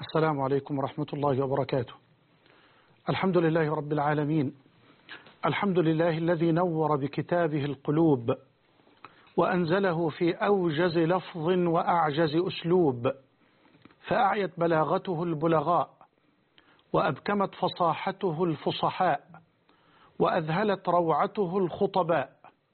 السلام عليكم ورحمة الله وبركاته. الحمد لله رب العالمين، الحمد لله الذي نور بكتابه القلوب وأنزله في أوجز لفظ وأعجز أسلوب، فأعيت بلاغته البلغاء وأبكمت فصاحته الفصحاء وأذهلت روعته الخطباء،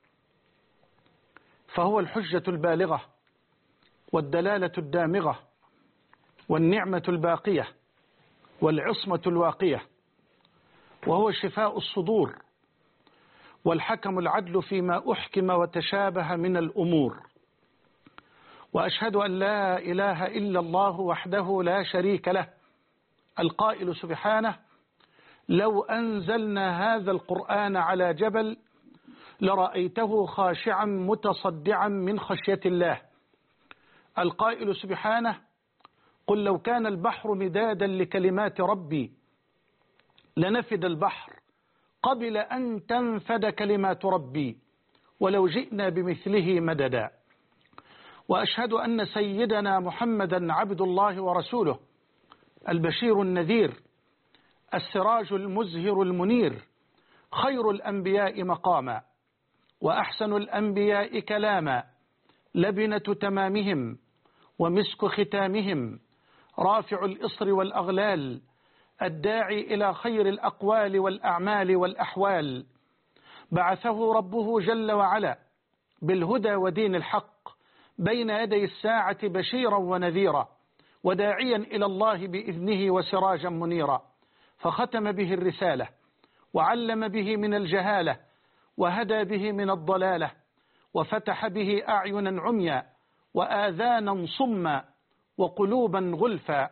فهو الحجة البالغة والدلالة الدامغة والنعمة الباقية والعصمة الواقية، وهو شفاء الصدور والحكم العدل فيما أحكم وتشابه من الأمور. وأشهد أن لا إله إلا الله وحده لا شريك له، القائل سبحانه: لو أنزلنا هذا القرآن على جبل لرأيته خاشعا متصدعا من خشية الله. القائل سبحانه: قل لو كان البحر مدادا لكلمات ربي لنفد البحر قبل أن تنفد كلمات ربي ولو جئنا بمثله مددا. وأشهد أن سيدنا محمدا عبد الله ورسوله، البشير النذير، السراج المزهر المنير، خير الأنبياء مقاما وأحسن الأنبياء كلاما، لبنة تمامهم ومسك ختامهم، رافع الإصر والأغلال، الداعي إلى خير الأقوال والأعمال والأحوال. بعثه ربه جل وعلا بالهدى ودين الحق بين يدي الساعة بشيرا ونذيرا وداعيا إلى الله بإذنه وسراجا منيرا، فختم به الرسالة وعلم به من الجهالة وهدى به من الضلالة وفتح به أعينا عميا وآذانا صما وقلوبا غلفا،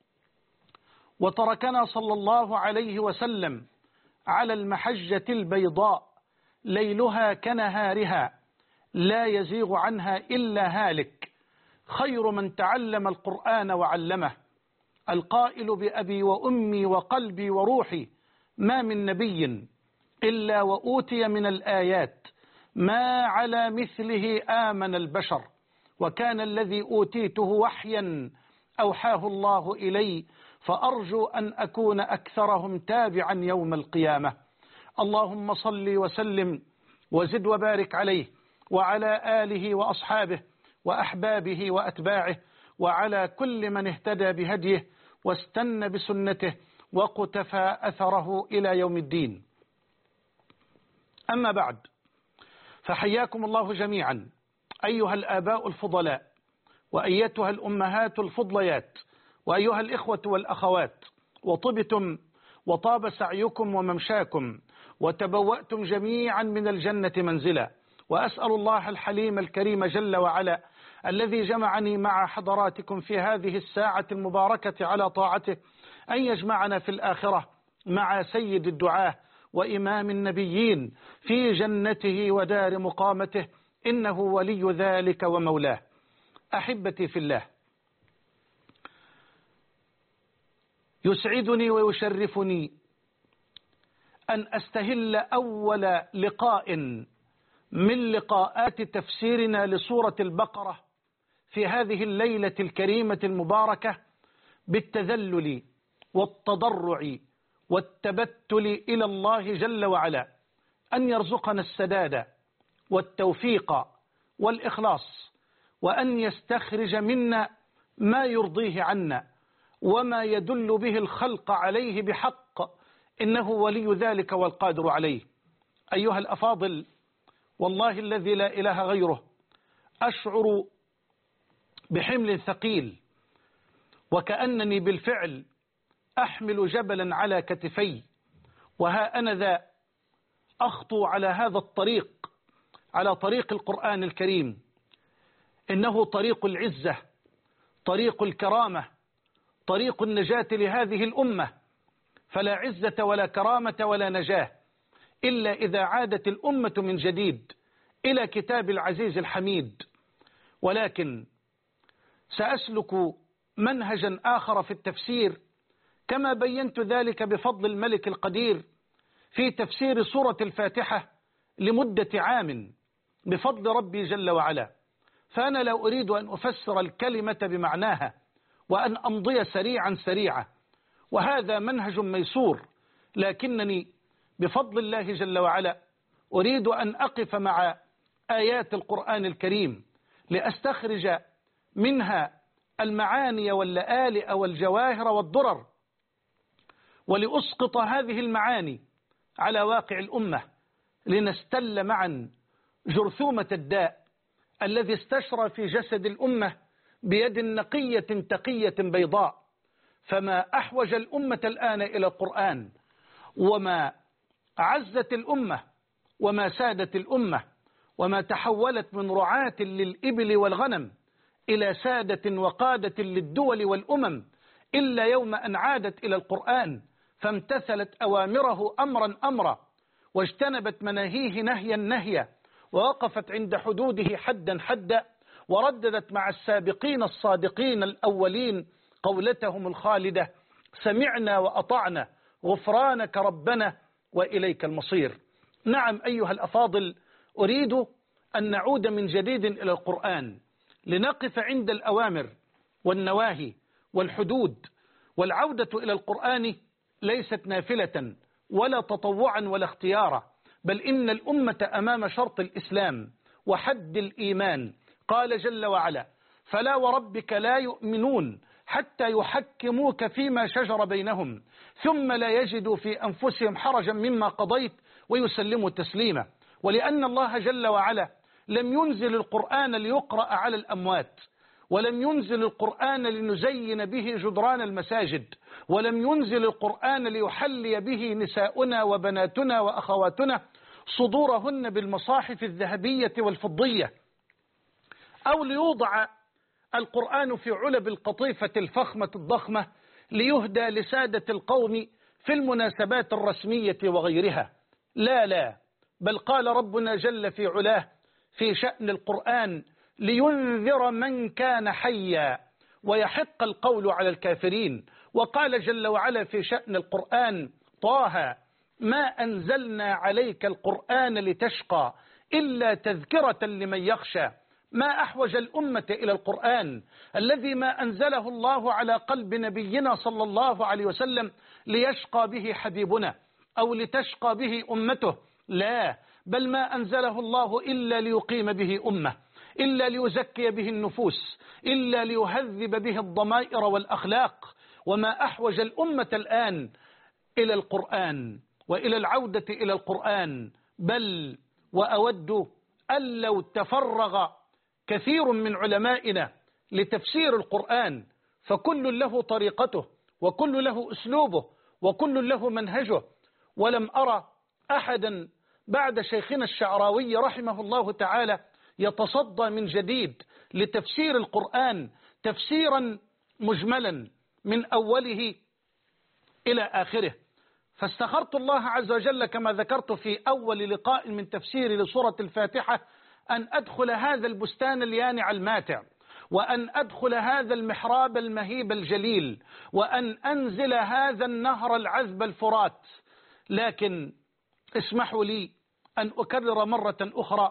وتركنا صلى الله عليه وسلم على المحجة البيضاء ليلها كنهارها لا يزيغ عنها إلا هالك، خير من تعلم القرآن وعلمه، القائل بأبي وأمي وقلبي وروحي ما من نبي إلا وأوتي من الآيات ما على مثله آمن البشر، وكان الذي أوتيته وحيا أوحاه الله إلي، فأرجو أن أكون أكثرهم تابعا يوم القيامة. اللهم صل وسلم وزد وبارك عليه وعلى آله وأصحابه وأحبابه وأتباعه وعلى كل من اهتدى بهديه واستنى بسنته وقتفى أثره إلى يوم الدين. أما بعد، فحياكم الله جميعا أيها الآباء الفضلاء وأيتها الأمهات الفضليات وأيها الإخوة والأخوات، وطبتم وطاب سعيكم وممشاكم وتبوأتم جميعا من الجنة منزلا، وأسأل الله الحليم الكريم جل وعلا الذي جمعني مع حضراتكم في هذه الساعة المباركة على طاعته أن يجمعنا في الآخرة مع سيد الدعاة وإمام النبيين في جنته ودار مقامته، إنه ولي ذلك ومولاه. أحبتي في الله، يسعدني ويشرفني أن أستهل أول لقاء من لقاءات تفسيرنا لسورة البقرة في هذه الليلة الكريمة المباركة بالتذلل والتضرع والتبتل إلى الله جل وعلا أن يرزقنا السداد والتوفيق والإخلاص، وأن يستخرج منا ما يرضيه عنا وما يدل به الخلق عليه بحق، إنه ولي ذلك والقادر عليه. أيها الأفاضل، والله الذي لا إله غيره أشعر بحمل ثقيل، وكأنني بالفعل أحمل جبلا على كتفي، وها أنا ذا أخطو على هذا الطريق، على طريق القرآن الكريم. إنه طريق العزة، طريق الكرامة، طريق النجاة لهذه الأمة، فلا عزة ولا كرامة ولا نجاة إلا إذا عادت الأمة من جديد إلى كتاب العزيز الحميد. ولكن سأسلك منهجا آخر في التفسير، كما بينت ذلك بفضل الملك القدير في تفسير سورة الفاتحة لمدة عام بفضل ربي جل وعلا. فأنا لا أريد أن أفسر الكلمة بمعناها، وأن أمضي سريعا سريعا، وهذا منهج ميسور، لكنني بفضل الله جل وعلا أريد أن أقف مع آيات القرآن الكريم لأستخرج منها المعاني واللآلئ والجواهر والضرر، ولأسقط هذه المعاني على واقع الأمة، لنستل معا جرثومة الداء الذي استشرى في جسد الأمة بيد نقية تقية بيضاء. فما أحوج الأمة الآن إلى القرآن، وما عزت الأمة، وما سادت الأمة، وما تحولت من رعاة للإبل والغنم إلى سادة وقادة للدول والأمم، إلا يوم أن عادت إلى القرآن فامتثلت أوامره أمرا أمرا، واجتنبت مناهيه نهيا نهيا، ووقفت عند حدوده حدا حدا، ورددت مع السابقين الصادقين الأولين قولتهم الخالدة: سمعنا وأطعنا غفرانك ربنا وإليك المصير. نعم أيها الأفاضل، أريد أن نعود من جديد إلى القرآن لنقف عند الأوامر والنواهي والحدود. والعودة إلى القرآن ليست نافلة ولا تطوعا ولا اختيارا، بل إن الأمة أمام شرط الإسلام وحد الإيمان. قال جل وعلا: فلا وربك لا يؤمنون حتى يحكموك فيما شجر بينهم ثم لا يجدوا في أنفسهم حرجا مما قضيت ويسلموا تسليما. ولأن الله جل وعلا لم ينزل القرآن ليقرأ على الأموات، ولم ينزل القرآن لنزين به جدران المساجد، ولم ينزل القرآن ليحلي به نساؤنا وبناتنا وأخواتنا صدورهن بالمصاحف الذهبية والفضية، أو ليوضع القرآن في علب القطيفة الفخمة الضخمة ليهدى لسادة القوم في المناسبات الرسمية وغيرها. لا لا، بل قال ربنا جل في علاه في شأن القرآن: لينذر من كان حيا ويحق القول على الكافرين. وقال جل وعلا في شأن القرآن: طه ما أنزلنا عليك القرآن لتشقى إلا تذكرة لمن يخشى. ما أحوج الأمة إلى القرآن الذي ما أنزله الله على قلب نبينا صلى الله عليه وسلم ليشقى به حبيبنا أو لتشقى به أمته، لا، بل ما أنزله الله إلا ليقيم به أمة، إلا ليزكي به النفوس، إلا ليهذب به الضمائر والأخلاق. وما أحوج الأمة الآن إلى القرآن وإلى العودة إلى القرآن، بل وأود أن لو تفرغ كثير من علمائنا لتفسير القرآن، فكل له طريقته وكل له أسلوبه وكل له منهجه، ولم أرى أحدا بعد شيخنا الشعراوي رحمه الله تعالى يتصدى من جديد لتفسير القرآن تفسيرا مجملا من أوله إلى آخره. فاستخرت الله عز وجل كما ذكرت في أول لقاء من تفسير لسورة الفاتحة أن أدخل هذا البستان اليانع الماتع، وأن أدخل هذا المحراب المهيب الجليل، وأن أنزل هذا النهر العذب الفرات. لكن اسمحوا لي أن أكرر مرة أخرى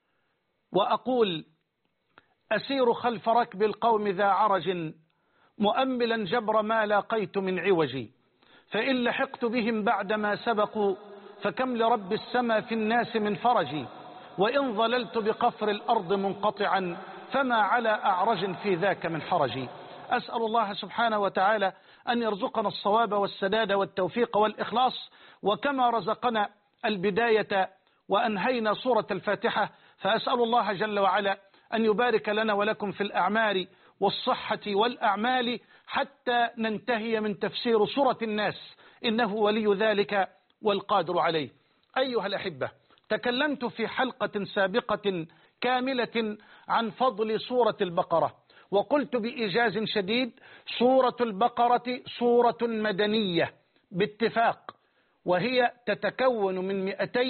وأقول: أسير خلف ركب القوم ذا عرج مؤملا جبر ما لاقيت من عوجي، فإن لحقت بهم بعدما سبقوا فكم لرب السما في الناس من فرجي، وإن ظللت بقفر الأرض منقطعا فما على أعرج في ذاك من حرجي. أسأل الله سبحانه وتعالى أن يرزقنا الصواب والسداد والتوفيق والإخلاص، وكما رزقنا البداية وأنهينا سورة الفاتحة، فأسأل الله جل وعلا أن يبارك لنا ولكم في الأعمار والصحة والأعمال حتى ننتهي من تفسير سورة الناس، إنه ولي ذلك والقادر عليه. أيها الأحبة، تكلمت في حلقة سابقة كاملة عن فضل سورة البقرة، وقلت بإيجاز شديد: سورة البقرة سورة مدنية باتفاق، وهي تتكون من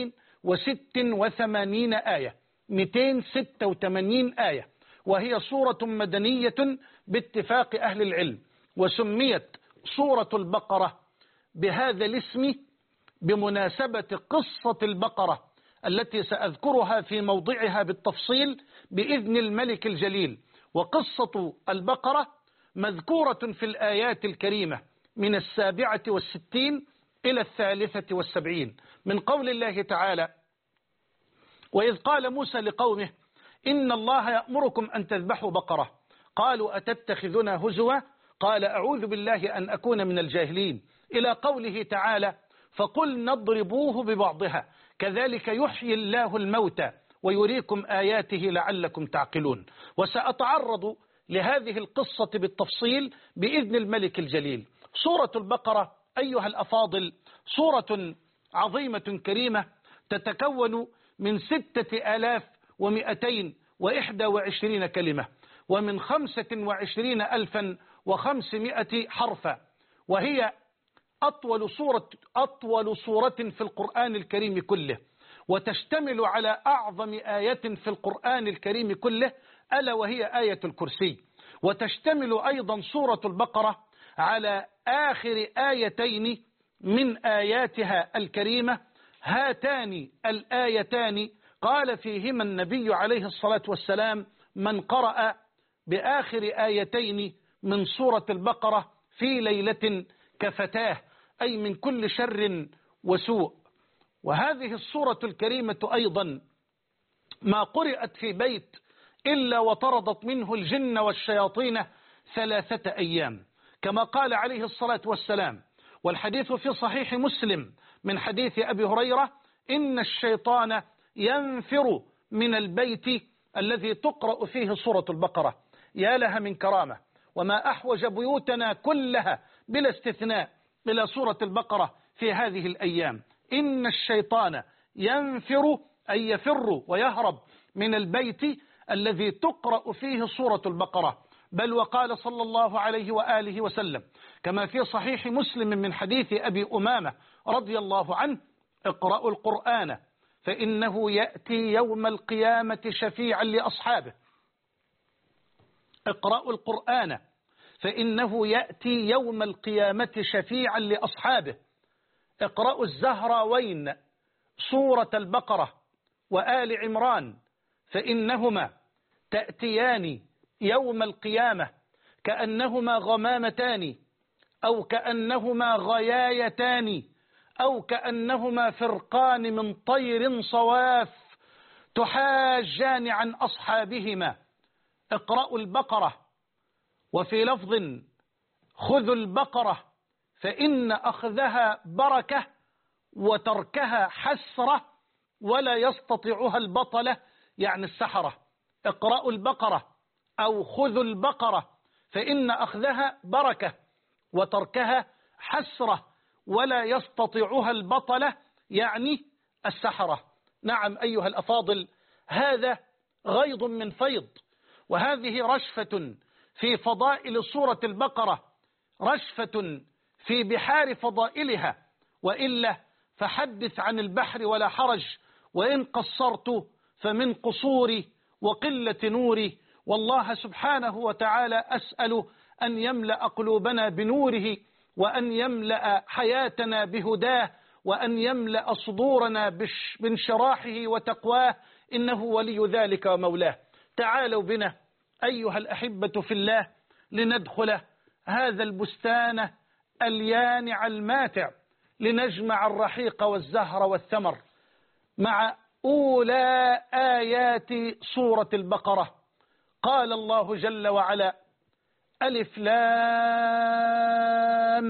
286 آية، 286 آية، وهي سورة مدنية باتفاق أهل العلم. وسميت سورة البقرة بهذا الاسم بمناسبة قصة البقرة التي سأذكرها في موضعها بالتفصيل بإذن الملك الجليل. وقصة البقرة مذكورة في الآيات الكريمة من 67 إلى 73 من قول الله تعالى: وإذ قال موسى لقومه إن الله يأمركم أن تذبحوا بقرة قالوا أتتخذنا هزوا قال أعوذ بالله أن أكون من الجاهلين، إلى قوله تعالى: فقل نضربوه ببعضها كذلك يحيي الله الموتى ويريكم آياته لعلكم تعقلون. وسأتعرض لهذه القصة بالتفصيل بإذن الملك الجليل. سورة البقرة أيها الأفاضل سورة عظيمة كريمة تتكون من 6221 كلمة ومن 25,500 حرفا، وهي أطول سورة في القرآن الكريم كله، وتشتمل على أعظم آية في القرآن الكريم كله ألا وهي آية الكرسي. وتشتمل أيضا سورة البقرة على آخر آيتين من آياتها الكريمة، هاتان الآيتان قال فيهما النبي عليه الصلاة والسلام: من قرأ بآخر آيتين من سورة البقرة في ليلة كفتاه، أي من كل شر وسوء. وهذه السورة الكريمة أيضا ما قرأت في بيت إلا وطردت منه الجن والشياطين 3 أيام، كما قال عليه الصلاة والسلام، والحديث في صحيح مسلم من حديث أبي هريرة: إن الشيطان ينفر من البيت الذي تقرأ فيه سورة البقرة. يا لها من كرامة، وما أحوج بيوتنا كلها بلا استثناء إلى سورة البقرة في هذه الأيام. إن الشيطان ينفر أي يفر ويهرب من البيت الذي تقرأ فيه سورة البقرة. بل وقال صلى الله عليه وآله وسلم كما في صحيح مسلم من حديث أبي أمامة رضي الله عنه: اقرأوا القرآن فإنه يأتي يوم القيامة شفيعا لأصحابه. اقرأوا القرآن فإنه يأتي يوم القيامة شفيعا لأصحابه. اقرأوا الزهراوين سورة البقرة وآل عمران فإنهما تأتيان يوم القيامة كأنهما غمامتان أو كأنهما غيايتان أو كأنهما فرقان من طير صواف تحاجان عن أصحابهما. اقرأوا البقرة، وفي لفظ: خذوا البقرة فإن أخذها بركة وتركها حسرة ولا يستطيعها البطلة، يعني السحرة. اقرأوا البقرة أو خذوا البقرة فإن أخذها بركة وتركها حسرة ولا يستطيعها البطلة، يعني السحرة. نعم أيها الأفاضل، هذا غيض من فيض، وهذه رشفة في فضائل سورة البقرة، رشفة في بحار فضائلها، وإلا فحدث عن البحر ولا حرج، وإن قصرت فمن قصوري وقلة نوري. والله سبحانه وتعالى أسأل أن يملأ قلوبنا بنوره، وأن يملأ حياتنا بهداه، وأن يملأ صدورنا بانشراحه وتقواه، إنه ولي ذلك ومولاه. تعالوا بنا أيها الأحبة في الله لندخل هذا البستان اليانع الماتع، لنجمع الرحيق والزهر والثمر مع أولى آيات سورة البقرة. قال الله جل وعلا: ألف لام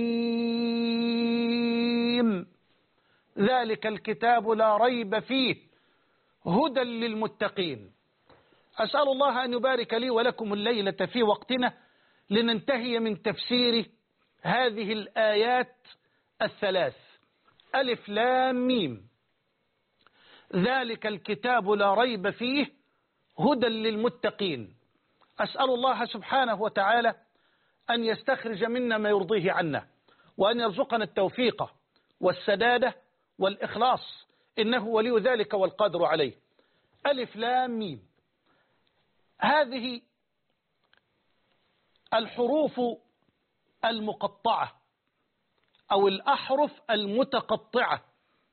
ميم ذلك الكتاب لا ريب فيه هدى للمتقين. أسأل الله أن يبارك لي ولكم الليلة في وقتنا لننتهي من تفسير هذه الآيات الثلاث: ألف لام ميم ذلك الكتاب لا ريب فيه هدى للمتقين. أسأل الله سبحانه وتعالى أن يستخرج منا ما يرضيه عنا، وأن يرزقنا التوفيق والسدادة والإخلاص، إنه ولي ذلك والقادر عليه. ألف لام ميم، هذه الحروف المقطعة أو الأحرف المتقطعة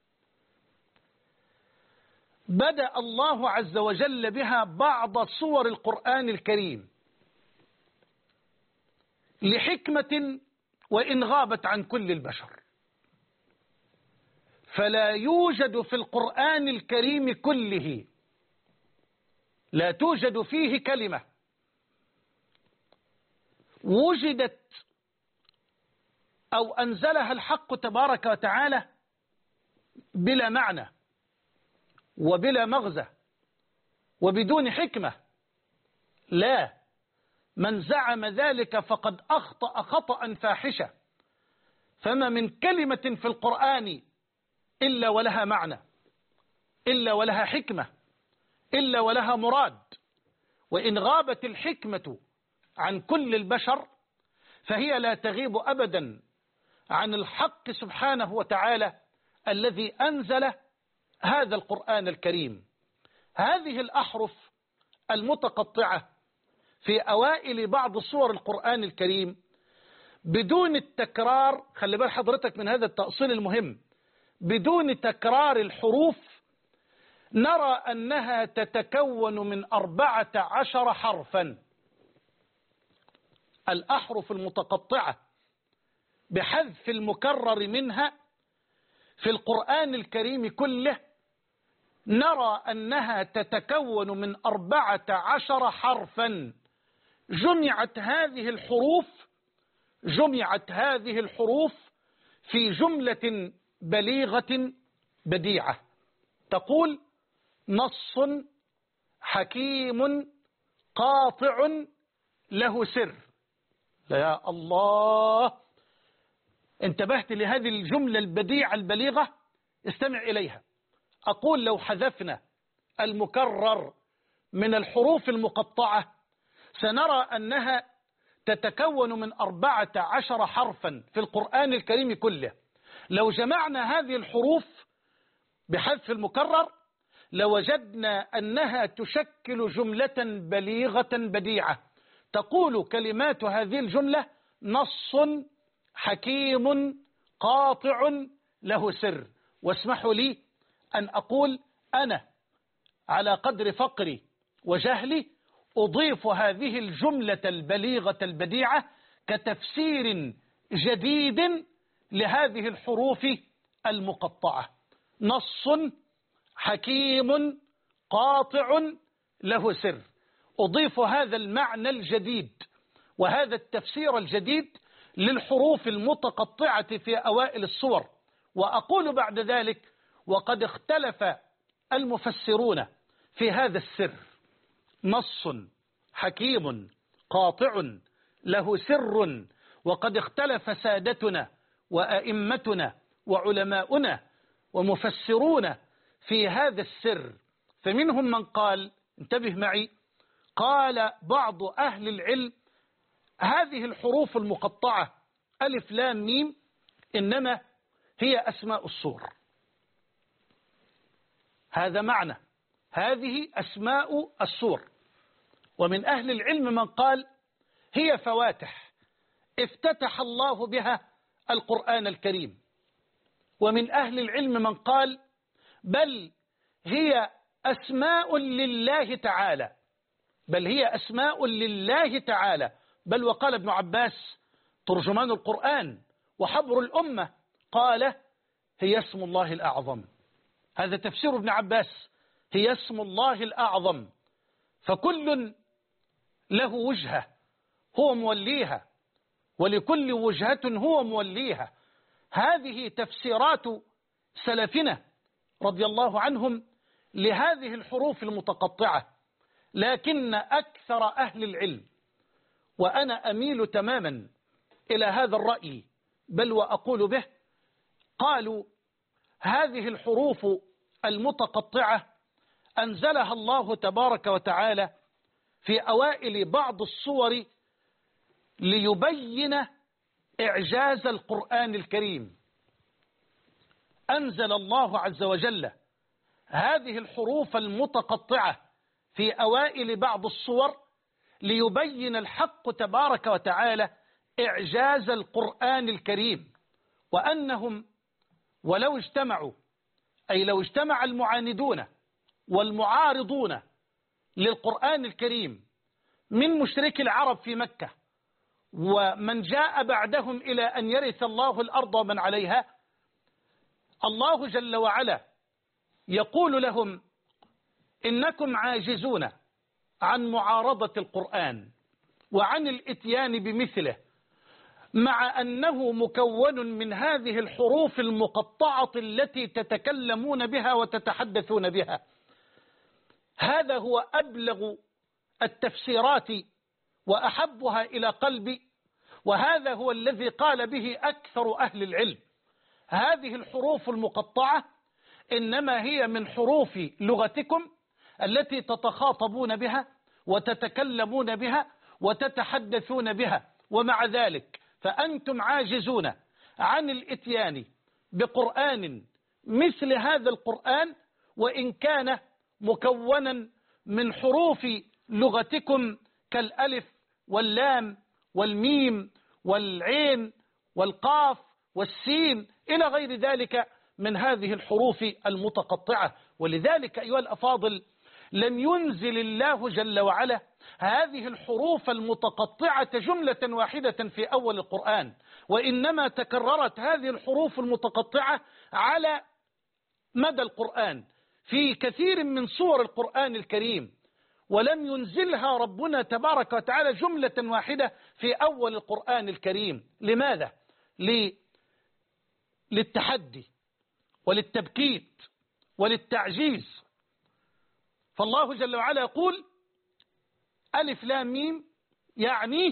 بدأ الله عز وجل بها بعض صور القرآن الكريم، لحكمة وإن غابت عن كل البشر. فلا يوجد في القرآن الكريم كله، لا توجد فيه كلمة وجدت أو أنزلها الحق تبارك وتعالى بلا معنى وبلا مغزى وبدون حكمة. لا، من زعم ذلك فقد أخطأ خطأ فاحشا. فما من كلمة في القرآن إلا ولها معنى، إلا ولها حكمة، إلا ولها مراد. وإن غابت الحكمة عن كل البشر فهي لا تغيب أبدا عن الحق سبحانه وتعالى الذي أنزل هذا القرآن الكريم. هذه الأحرف المتقطعة في أوائل بعض صور القرآن الكريم بدون التكرار، خلي بال حضرتك من هذا التأصيل المهم، بدون تكرار الحروف نرى أنها تتكون من 14 حرفا. الأحرف المتقطعة بحذف المكرر منها في القرآن الكريم كله نرى أنها تتكون من 14 حرفا. جمعت هذه الحروف في جملة بليغة بديعة تقول: نص حكيم قاطع له سر. يا الله، انتبهت لهذه الجملة البديعة البليغة؟ استمع إليها. أقول: لو حذفنا المكرر من الحروف المقطعة سنرى أنها تتكون من 14 حرفا في القرآن الكريم كله. لو جمعنا هذه الحروف بحذف المكرر لوجدنا أنها تشكل جملة بليغة بديعة تقول كلمات هذه الجملة: نص حكيم قاطع له سر. واسمحوا لي أن أقول أنا على قدر فقري وجهلي أضيف هذه الجملة البليغة البديعة كتفسير جديد لهذه الحروف المقطعة: نص حكيم قاطع له سر. أضيف هذا المعنى الجديد وهذا التفسير الجديد للحروف المتقطعة في أوائل الصور. وأقول بعد ذلك: وقد اختلف المفسرون في هذا السر. نص حكيم قاطع له سر، وقد اختلف سادتنا وأئمتنا وعلماؤنا ومفسرون في هذا السر. فمنهم من قال، انتبه معي، قال بعض أهل العلم: هذه الحروف المقطعة ألف لام ميم إنما هي أسماء الصور. هذا معنى، هذه أسماء الصور. ومن أهل العلم من قال: هي فواتح افتتح الله بها القرآن الكريم. ومن أهل العلم من قال: بل هي أسماء لله تعالى، بل هي أسماء لله تعالى. بل وقال ابن عباس ترجمان القرآن وحبر الأمة قال: هي اسم الله الأعظم. هذا تفسير ابن عباس: هي اسم الله الأعظم. فكل له وجهة هو موليها، ولكل وجهة هو موليها. هذه تفسيرات سلفنا رضي الله عنهم لهذه الحروف المتقطعة. لكن أكثر أهل العلم، وأنا أميل تماما إلى هذا الرأي بل وأقول به، قالوا: هذه الحروف المتقطعة أنزلها الله تبارك وتعالى في أوائل بعض الصور ليبين إعجاز القرآن الكريم. أنزل الله عز وجل هذه الحروف المتقطعة في أوائل بعض الصور ليبين الحق تبارك وتعالى إعجاز القرآن الكريم، وأنهم ولو اجتمعوا، أي لو اجتمع المعاندون والمعارضون للقرآن الكريم من مشركي العرب في مكة ومن جاء بعدهم إلى أن يرث الله الأرض ومن عليها، الله جل وعلا يقول لهم إنكم عاجزون عن معارضة القرآن وعن الإتيان بمثله، مع أنه مكون من هذه الحروف المقطعة التي تتكلمون بها وتتحدثون بها. هذا هو أبلغ التفسيرات وأحبها إلى قلبي، وهذا هو الذي قال به أكثر أهل العلم. هذه الحروف المقطعة إنما هي من حروف لغتكم التي تتخاطبون بها وتتكلمون بها وتتحدثون بها، ومع ذلك فأنتم عاجزون عن الإتيان بقرآن مثل هذا القرآن، وإن كان مكونا من حروف لغتكم كالألف واللام والميم والعين والقاف والسين إلى غير ذلك من هذه الحروف المتقطعة. ولذلك أيها الأفاضل، لم ينزل الله جل وعلا هذه الحروف المتقطعة جملة واحدة في أول القرآن، وإنما تكررت هذه الحروف المتقطعة على مدى القرآن في كثير من سور القرآن الكريم، ولم ينزلها ربنا تبارك وتعالى جملة واحدة في أول القرآن الكريم. لماذا؟ للتحدي وللتبكيت وللتعجيز. فالله جل وعلا يقول ألف لام ميم، يعني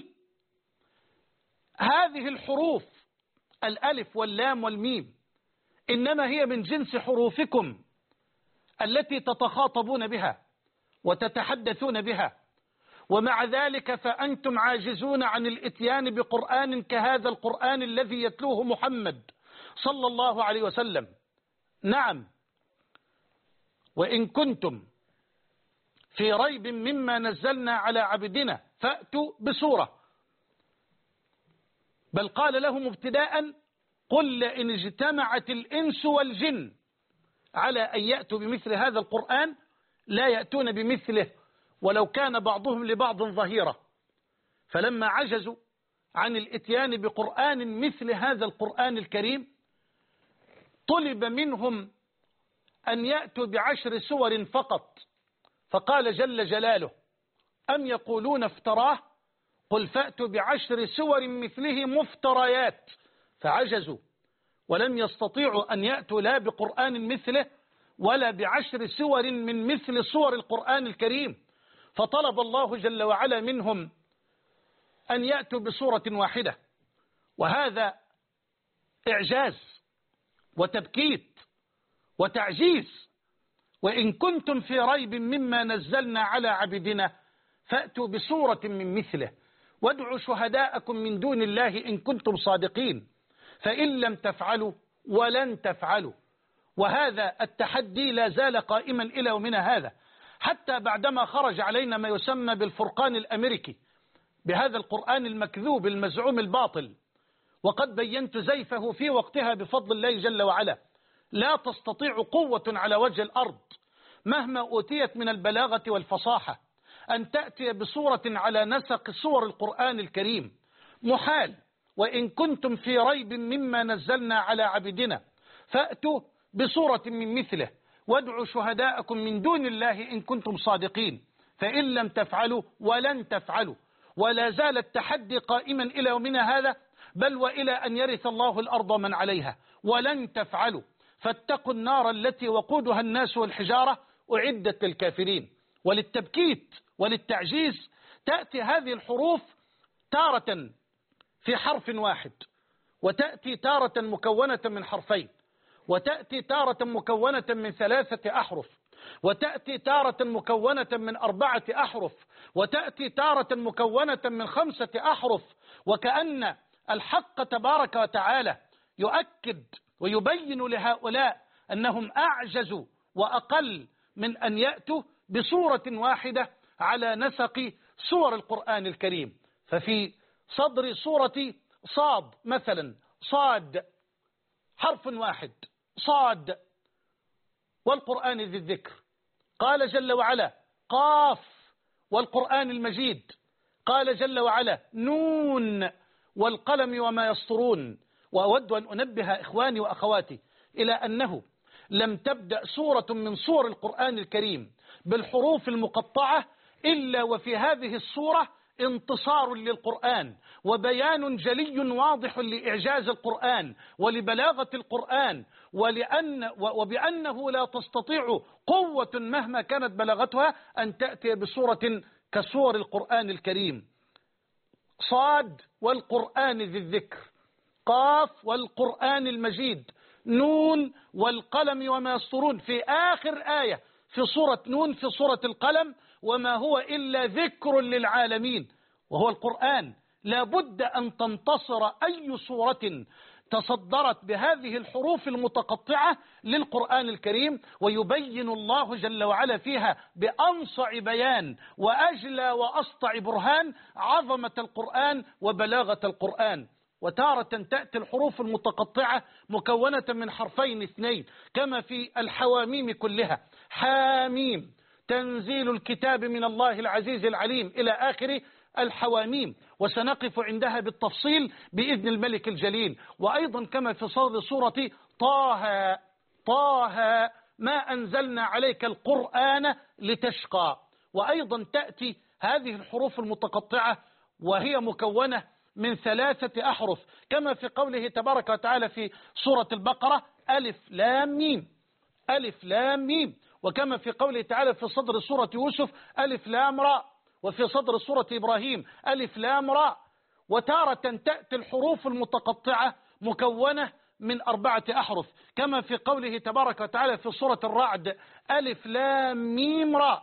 هذه الحروف الألف واللام والميم إنما هي من جنس حروفكم التي تتخاطبون بها وتتحدثون بها، ومع ذلك فأنتم عاجزون عن الإتيان بقرآن كهذا القرآن الذي يتلوه محمد صلى الله عليه وسلم. نعم، وإن كنتم في ريب مما نزلنا على عبدنا فأتوا بسورة، بل قال لهم ابتداء قل لئن اجتمعت الإنس والجن على أن يأتوا بمثل هذا القرآن لا يأتون بمثله ولو كان بعضهم لبعض ظهيرا. فلما عجزوا عن الإتيان بقرآن مثل هذا القرآن الكريم طلب منهم أن يأتوا ب10 سور فقط، فقال جل جلاله أم يقولون افتراه قل فأتوا ب10 سور مثله مفتريات، فعجزوا ولم يستطيعوا أن يأتوا لا بقرآن مثله ولا ب10 سور من مثل سور القرآن الكريم، فطلب الله جل وعلا منهم أن يأتوا بسورة واحدة. وهذا إعجاز وتبكيت وتعجيز. وإن كنتم في ريب مما نزلنا على عبدنا فأتوا بسورة من مثله وادعوا شهداءكم من دون الله إن كنتم صادقين، فإن لم تفعلوا ولن تفعلوا. وهذا التحدي لا زال قائما إلى يومنا هذا، حتى بعدما خرج علينا ما يسمى بالفرقان الأمريكي بهذا القرآن المكذوب المزعوم الباطل، وقد بينت زيفه في وقتها بفضل الله جل وعلا. لا تستطيع قوة على وجه الأرض مهما أوتيت من البلاغة والفصاحة أن تأتي بصورة على نسق صور القرآن الكريم، محال. وإن كنتم في ريب مما نزلنا على عبدنا فأتوا بصورة من مثله وادعوا شهداءكم من دون الله إن كنتم صادقين، فإن لم تفعلوا ولن تفعلوا. ولا زال التحدي قائما إلى يومنا هذا، بل وإلى أن يرث الله الأرض من عليها، ولن تفعلوا. فاتقوا النار التي وقودها الناس والحجارة أعدت للكافرين. وللتبكيت وللتعجيز تأتي هذه الحروف تارة في حرف واحد، وتأتي تارة مكونة من حرفين، وتأتي تارة مكونة من 3 أحرف، وتأتي تارة مكونة من 4 أحرف، وتأتي تارة مكونة من 5 أحرف. وكأن الحق تبارك وتعالى يؤكد ويبين لهؤلاء أنهم أعجزوا وأقل من أن يأتوا بصورة واحدة على نسق سور القرآن الكريم. ففي صدر سورة صاد مثلا، صاد حرف واحد، صاد، والقرآن ذي الذكر. قال جل وعلا قاف والقرآن المجيد، قال جل وعلا: نون والقلم وما يسطرون. وأود أن أنبه إخواني وأخواتي إلى أنه لم تبدأ سورة من سور القرآن الكريم بالحروف المقطعة إلا وفي هذه السورة انتصار للقرآن وبيان جلي واضح لإعجاز القرآن ولبلاغة القرآن، وبأنه لا تستطيع قوة مهما كانت بلاغتها أن تأتي بسورة كسور القرآن الكريم. صاد والقرآن ذي الذكر، قاف والقرآن المجيد، نون والقلم وما يسطرون. في آخر آية في سورة نون في سورة القلم: وما هو إلا ذكر للعالمين. وهو القرآن. لا بد أن تنتصر أي سورة تصدرت بهذه الحروف المتقطعة للقرآن الكريم، ويبين الله جل وعلا فيها بأنصع بيان وأجلى وأسطع برهان عظمة القرآن وبلاغة القرآن. وتارة تأتي الحروف المتقطعة مكونة من حرفين اثنين كما في الحواميم كلها: حاميم تنزيل الكتاب من الله العزيز العليم إلى آخر الحواميم، وسنقف عندها بالتفصيل بإذن الملك الجليل. وأيضا كما في صدر سورة طه: طه ما أنزلنا عليك القرآن لتشقى. وأيضا تأتي هذه الحروف المتقطعة وهي مكونة من 3 أحرف كما في قوله تبارك وتعالى في سورة البقرة: ألف لام ميم، ألف لام ميم. وكما في قوله تعالى في صدر سورة يوسف: ألف لام راء. وفي صدر سورة إبراهيم: ألف لام راء. وتارة تأتي الحروف المتقطعة مكونة من 4 أحرف كما في قوله تبارك وتعالى في سورة الرعد: ألف لام ميم راء،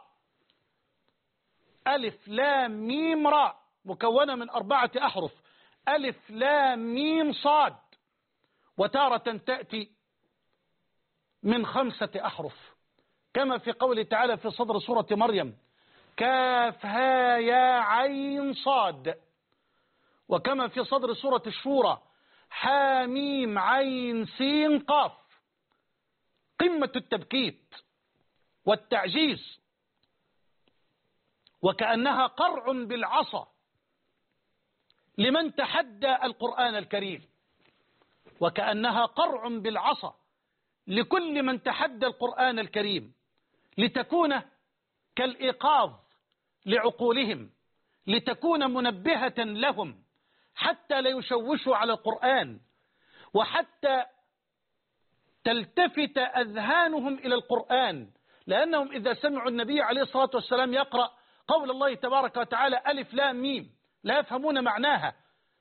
ألف لام ميم راء، مكونة من 4 أحرف، ألف لام ميم صاد. وتارة تأتي من 5 أحرف كما في قوله تعالى في صدر سورة مريم: كاف ها يا عين صاد. وكما في صدر سورة الشورى: حاميم عين سين قاف. قمة التبكيت والتعجيز، وكأنها قرع بالعصا لمن تحدى القرآن الكريم، وكأنها قرع بالعصا لكل من تحدى القرآن الكريم، لتكون كالإيقاظ لعقولهم، لتكون منبهة لهم حتى لا يشوشوا على القرآن، وحتى تلتفت أذهانهم إلى القرآن. لأنهم إذا سمعوا النبي عليه الصلاة والسلام يقرأ قول الله تبارك وتعالى: ألف لام ميم، لا يفهمون معناها،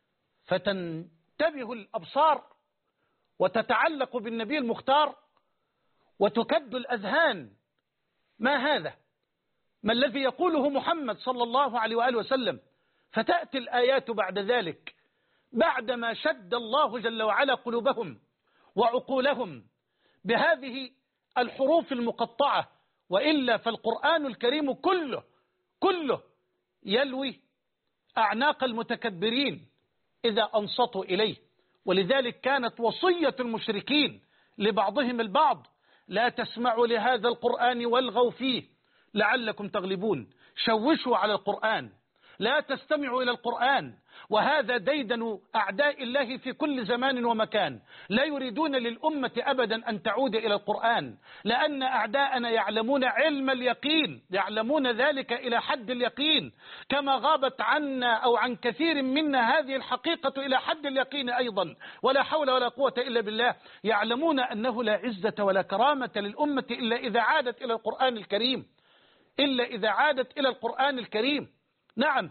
فتنتبه الأبصار وتتعلق بالنبي المختار وتكد الأذهان. ما هذا؟ ما الذي يقوله محمد صلى الله عليه وآله وسلم؟ فتأتي الآيات بعد ذلك بعدما شد الله جل وعلا قلوبهم وعقولهم بهذه الحروف المقطعة. وإلا فالقرآن الكريم كله يلوي أعناق المتكبرين إذا أنصتوا إليه. ولذلك كانت وصية المشركين لبعضهم البعض: لا تسمعوا لهذا القرآن والغوا فيه لعلكم تغلبون. شوشوا على القرآن، لا تستمعوا إلى القرآن. وهذا ديدن أعداء الله في كل زمان ومكان، لا يريدون للأمة أبدا أن تعود إلى القرآن، لأن أعداءنا يعلمون علم اليقين، يعلمون ذلك إلى حد اليقين، كما غابت عنا أو عن كثير منا هذه الحقيقة إلى حد اليقين أيضا، ولا حول ولا قوة إلا بالله. يعلمون أنه لا عزة ولا كرامة للأمة إلا إذا عادت إلى القرآن الكريم، إلا إذا عادت إلى القرآن الكريم. نعم،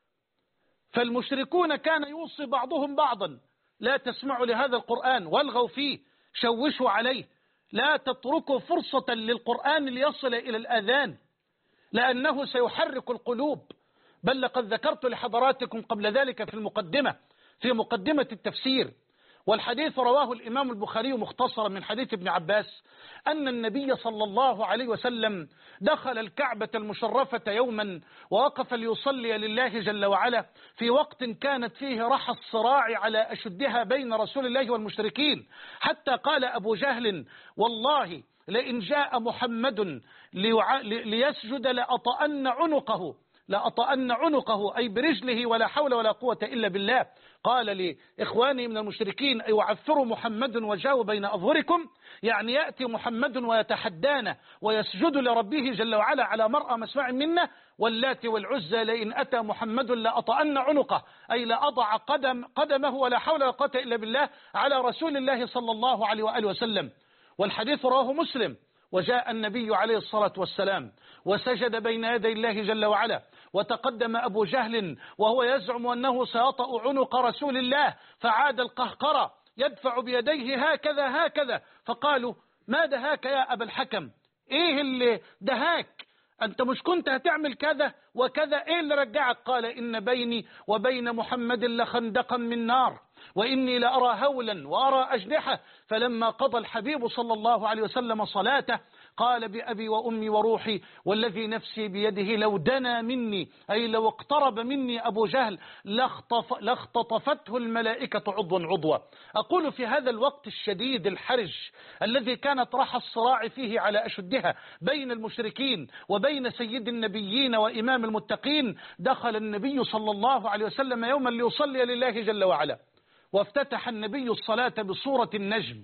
فالمشركون كان يوصي بعضهم بعضا: لا تسمعوا لهذا القرآن والغوا فيه، شوشوا عليه، لا تتركوا فرصة للقرآن ليصل إلى الآذان، لأنه سيحرك القلوب. بل لقد ذكرت لحضراتكم قبل ذلك في مقدمة التفسير، والحديث رواه الإمام البخاري مختصرا من حديث ابن عباس، أن النبي صلى الله عليه وسلم دخل الكعبة المشرفة يوما ووقف ليصلي لله جل وعلا في وقت كانت فيه رحى الصراع على أشدها بين رسول الله والمشركين، حتى قال أبو جهل: والله لئن جاء محمد ليسجد لأطأن عنقه، لأطأن عنقه، أي برجله، ولا حول ولا قوة إلا بالله. قال لإخواني من المشركين: يعثر محمد وجهه بين أظهركم، يعني يأتي محمد ويتحدانا ويسجد لربه جل وعلا على مرأى مسمع منا، واللات والعزى لئن أتى محمد لأطأن عنقه، أي لأضع قدمه ولا حول ولا قوة إلا بالله على رسول الله صلى الله عليه وآله وسلم. والحديث رواه مسلم. وجاء النبي عليه الصلاة والسلام وسجد بين يدي الله جل وعلا، وتقدم أبو جهل وهو يزعم أنه سيطأ عنق رسول الله، فعاد القهقرة يدفع بيديه هكذا هكذا، فقالوا: ما دهاك يا أبا الحكم؟ إيه اللي دهاك؟ أنت مش كنت هتعمل كذا وكذا؟ إيه اللي رجعك؟ قال: إن بيني وبين محمد لخندقا من نار، وإني لأرى هولا وأرى أجنحة. فلما قضى الحبيب صلى الله عليه وسلم صلاته قال: بأبي وأمي وروحي والذي نفسي بيده لو دنا مني، أي لو اقترب مني أبو جهل لاختطفته الملائكة عضوا عضوا. أقول في هذا الوقت الشديد الحرج الذي كانت راح الصراع فيه على أشدها بين المشركين وبين سيد النبيين وإمام المتقين، دخل النبي صلى الله عليه وسلم يوما ليصلي لله جل وعلا، وافتتح النبي الصلاة بصورة النجم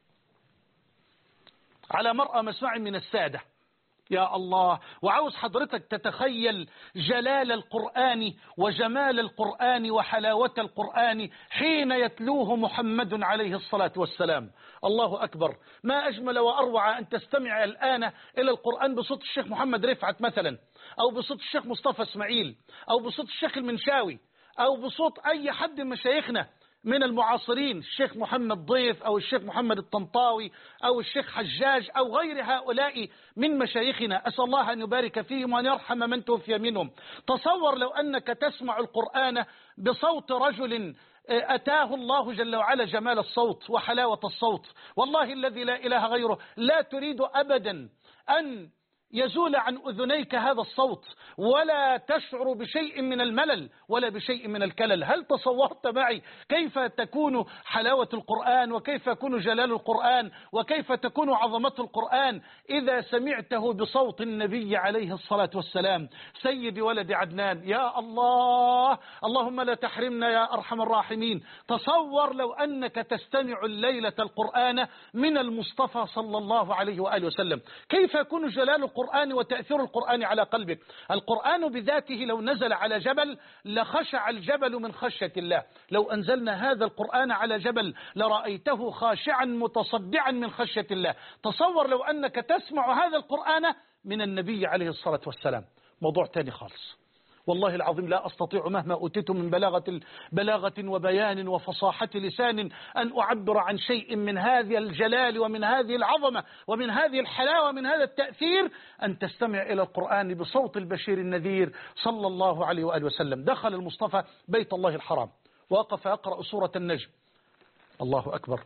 على مرأى مسمع من السادة. يا الله! وعاوز حضرتك تتخيل جلال القرآن وجمال القرآن وحلاوة القرآن حين يتلوه محمد عليه الصلاة والسلام. الله أكبر! ما أجمل وأروع أن تستمع الآن إلى القرآن بصوت الشيخ محمد رفعت مثلا، أو بصوت الشيخ مصطفى اسماعيل، أو بصوت الشيخ المنشاوي، أو بصوت أي حد من مشايخنا من المعاصرين، الشيخ محمد ضيف أو الشيخ محمد الطنطاوي أو الشيخ حجاج أو غير هؤلاء من مشايخنا، أسأل الله أن يبارك فيهم وأن يرحم من توفي منهم. تصور لو أنك تسمع القرآن بصوت رجل أتاه الله جل وعلا جمال الصوت وحلاوة الصوت، والله الذي لا إله غيره لا تريد أبدا أن يزول عن أذنيك هذا الصوت، ولا تشعر بشيء من الملل ولا بشيء من الكلل. هل تصورت معي كيف تكون حلاوة القرآن، وكيف يكون جلال القرآن، وكيف تكون عظمة القرآن إذا سمعته بصوت النبي عليه الصلاة والسلام سيد ولد عدنان؟ يا الله! اللهم لا تحرمنا يا أرحم الراحمين. تصور لو أنك تستمع الليلة القرآن من المصطفى صلى الله عليه وآله وسلم، كيف يكون جلال القرآن وتأثير القرآن على قلبك. القرآن بذاته لو نزل على جبل لخشع الجبل من خشية الله. لو أنزلنا هذا القرآن على جبل لرأيته خاشعا متصدعا من خشية الله. تصور لو أنك تسمع هذا القرآن من النبي عليه الصلاة والسلام، موضوع تاني خالص. والله العظيم لا أستطيع مهما أوتيت من بلاغة وبيان وفصاحة لسان أن أعبر عن شيء من هذه الجلال ومن هذه العظمة ومن هذه الحلاوة ومن هذا التأثير أن تستمع إلى القرآن بصوت البشير النذير صلى الله عليه وآله وسلم. دخل المصطفى بيت الله الحرام، وقف يقرأ سورة النجم. الله أكبر!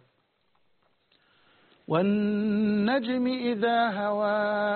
والنجم إذا هوى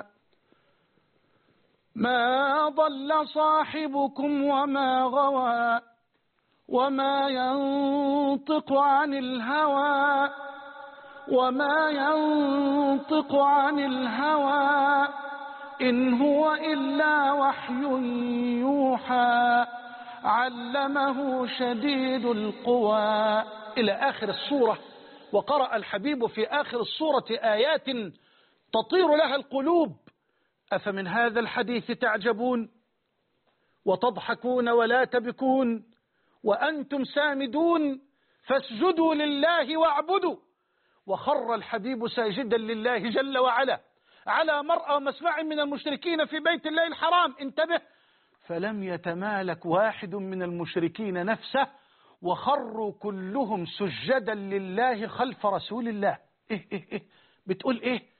ما ضل صاحبكم وما غوى وما ينطق عن الهوى وما ينطق عن الهوى إن هو إلا وحي يوحى علمه شديد القوى إلى آخر السورة. وقرأ الحبيب في آخر السورة آيات تطير لها القلوب: أفمن هذا الحديث تعجبون وتضحكون ولا تبكون وأنتم سامدون فاسجدوا لله واعبدوا. وخر الحبيب ساجدا لله جل وعلا على مرأى مسمع من المشركين في بيت الله الحرام. انتبه: فلم يتمالك واحد من المشركين نفسه وخروا كلهم سجدا لله خلف رسول الله. إيه بتقول إيه؟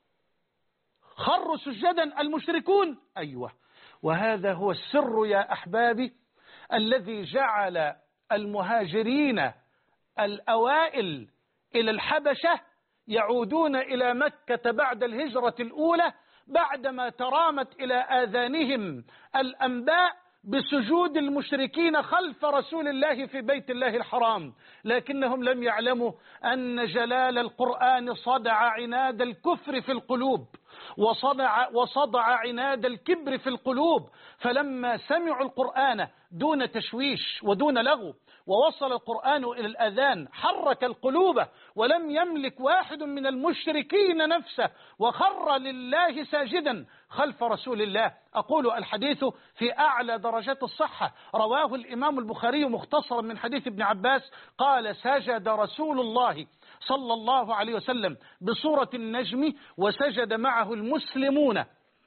خروا سجدا المشركون؟ أيوة. وهذا هو السر يا أحبابي الذي جعل المهاجرين الأوائل إلى الحبشة يعودون إلى مكة بعد الهجرة الأولى بعدما ترامت إلى آذانهم الأنباء بسجود المشركين خلف رسول الله في بيت الله الحرام، لكنهم لم يعلموا أن جلال القرآن صدع عناد الكفر في القلوب، وصدع عناد الكبر في القلوب. فلما سمعوا القرآن دون تشويش ودون لغو، ووصل القرآن إلى الأذان، حرك القلوب، ولم يملك واحد من المشركين نفسه، وخر لله ساجدا خلف رسول الله. أقول الحديث في أعلى درجات الصحة، رواه الإمام البخاري مختصرا من حديث ابن عباس قال: سجد رسول الله صلى الله عليه وسلم بسورة النجم، وسجد معه المسلمون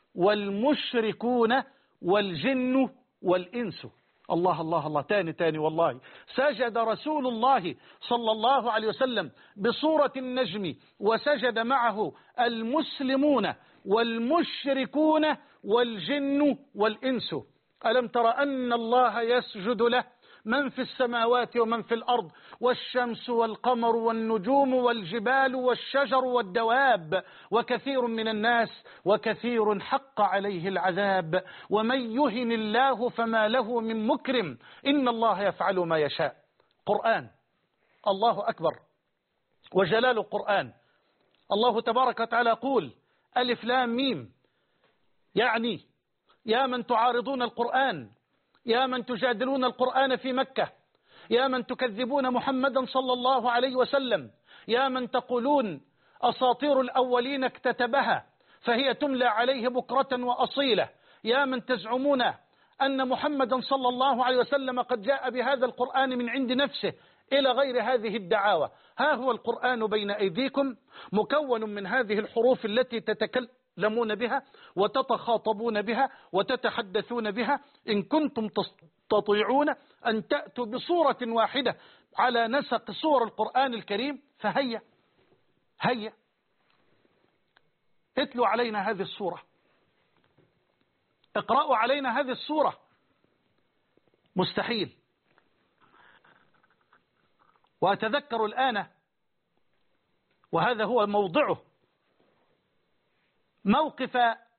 والمشركون والجن والإنس. الله الله الله، تاني والله. سجد رسول الله صلى الله عليه وسلم بسورة النجم، وسجد معه المسلمون والمشركون والجن والإنس. ألم تر أن الله يسجد له من في السماوات ومن في الأرض، والشمس والقمر والنجوم والجبال والشجر والدواب، وكثير من الناس وكثير حق عليه العذاب، ومن يهن الله فما له من مكرم، إن الله يفعل ما يشاء. قرآن، الله أكبر وجلال القرآن. الله تبارك وتعالى يقول: ألف لام ميم، يعني يا من تعارضون القرآن، يا من تجادلون القرآن في مكة، يا من تكذبون محمدا صلى الله عليه وسلم، يا من تقولون أساطير الأولين اكتتبها فهي تملى عليه بكرة وأصيلة، يا من تزعمون أن محمدا صلى الله عليه وسلم قد جاء بهذا القرآن من عند نفسه، إلى غير هذه الدعاوى. ها هو القرآن بين أيديكم، مكون من هذه الحروف التي تتكلمون بها وتتخاطبون بها وتتحدثون بها. إن كنتم تستطيعون أن تأتوا بصورة واحدة على نسق صور القرآن الكريم فهيا اتلوا علينا هذه الصورة، اقرأوا علينا هذه الصورة. مستحيل. وأتذكر الآن، وهذا هو موضعه، موقف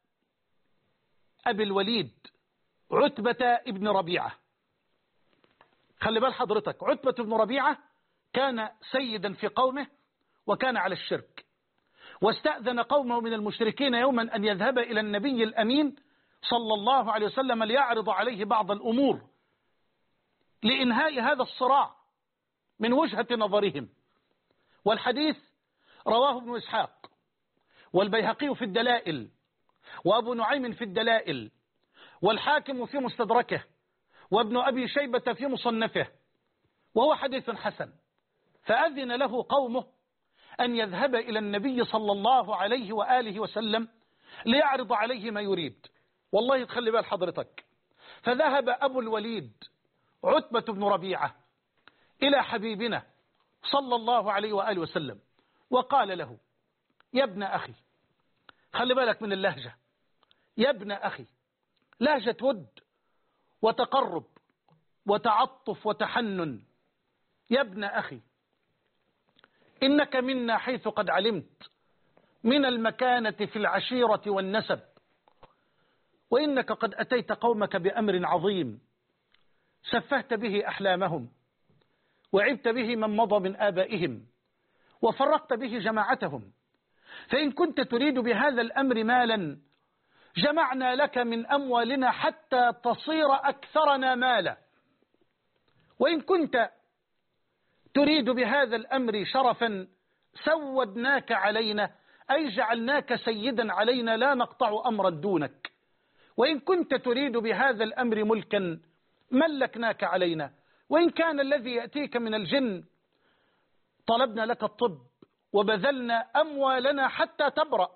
أبي الوليد عتبة ابن ربيعة. خلي بال حضرتك، عتبة ابن ربيعة كان سيدا في قومه، وكان على الشرك، واستأذن قومه من المشركين يوما أن يذهب إلى النبي الأمين صلى الله عليه وسلم ليعرض عليه بعض الأمور لإنهاء هذا الصراع من وجهة نظرهم. والحديث رواه ابن إسحاق والبيهقي في الدلائل، وأبو نعيم في الدلائل، والحاكم في مستدركه، وابن أبي شيبة في مصنفه، وهو حديث حسن. فأذن له قومه أن يذهب إلى النبي صلى الله عليه وآله وسلم ليعرض عليه ما يريد. والله تخلي بال حضرتك، فذهب أبو الوليد عتبة بن ربيعة إلى حبيبنا صلى الله عليه وآله وسلم، وقال له: يا ابن أخي، خلي بالك من اللهجة، يا ابن أخي، لهجة ود وتقرب وتعطف وتحنن. يا ابن أخي، إنك منا حيث قد علمت من المكانة في العشيرة والنسب، وإنك قد أتيت قومك بأمر عظيم سفهت به أحلامهم، وعبت به من مضى من آبائهم، وفرقت به جماعتهم. فإن كنت تريد بهذا الأمر مالا جمعنا لك من أموالنا حتى تصير أكثرنا مالا، وإن كنت تريد بهذا الأمر شرفا سودناك علينا، أي جعلناك سيدا علينا لا نقطع أمرا دونك، وإن كنت تريد بهذا الأمر ملكا ملكناك علينا، وإن كان الذي يأتيك من الجن طلبنا لك الطب وبذلنا أموالنا حتى تبرأ.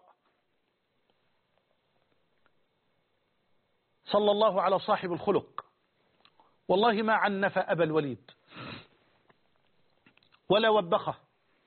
صلى الله على صاحب الخلق، والله ما عنف أبا الوليد ولا وبخه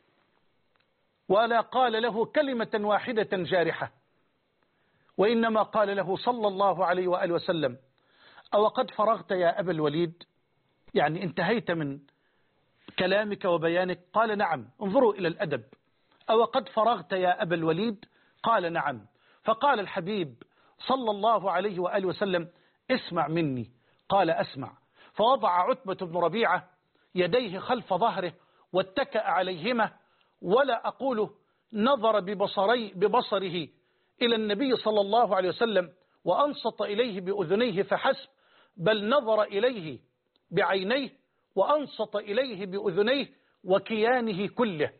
ولا قال له كلمة واحدة جارحة، وإنما قال له صلى الله عليه وآله وسلم: أو قد فرغت يا أبا الوليد؟ يعني انتهيت من كلامك وبيانك؟ قال: نعم. انظروا إلى الأدب. أو قد فرغت يا أبا الوليد؟ قال: نعم. فقال الحبيب صلى الله عليه وآله وسلم: اسمع مني، قال أسمع. فوضع عتبة بن ربيعة يديه خلف ظهره واتكأ عليهما، ولا أقول نظر ببصره إلى النبي صلى الله عليه وسلم وأنصت إليه بأذنيه فحسب، بل نظر إليه بعينيه وأنصت إليه بأذنيه وكيانه كله.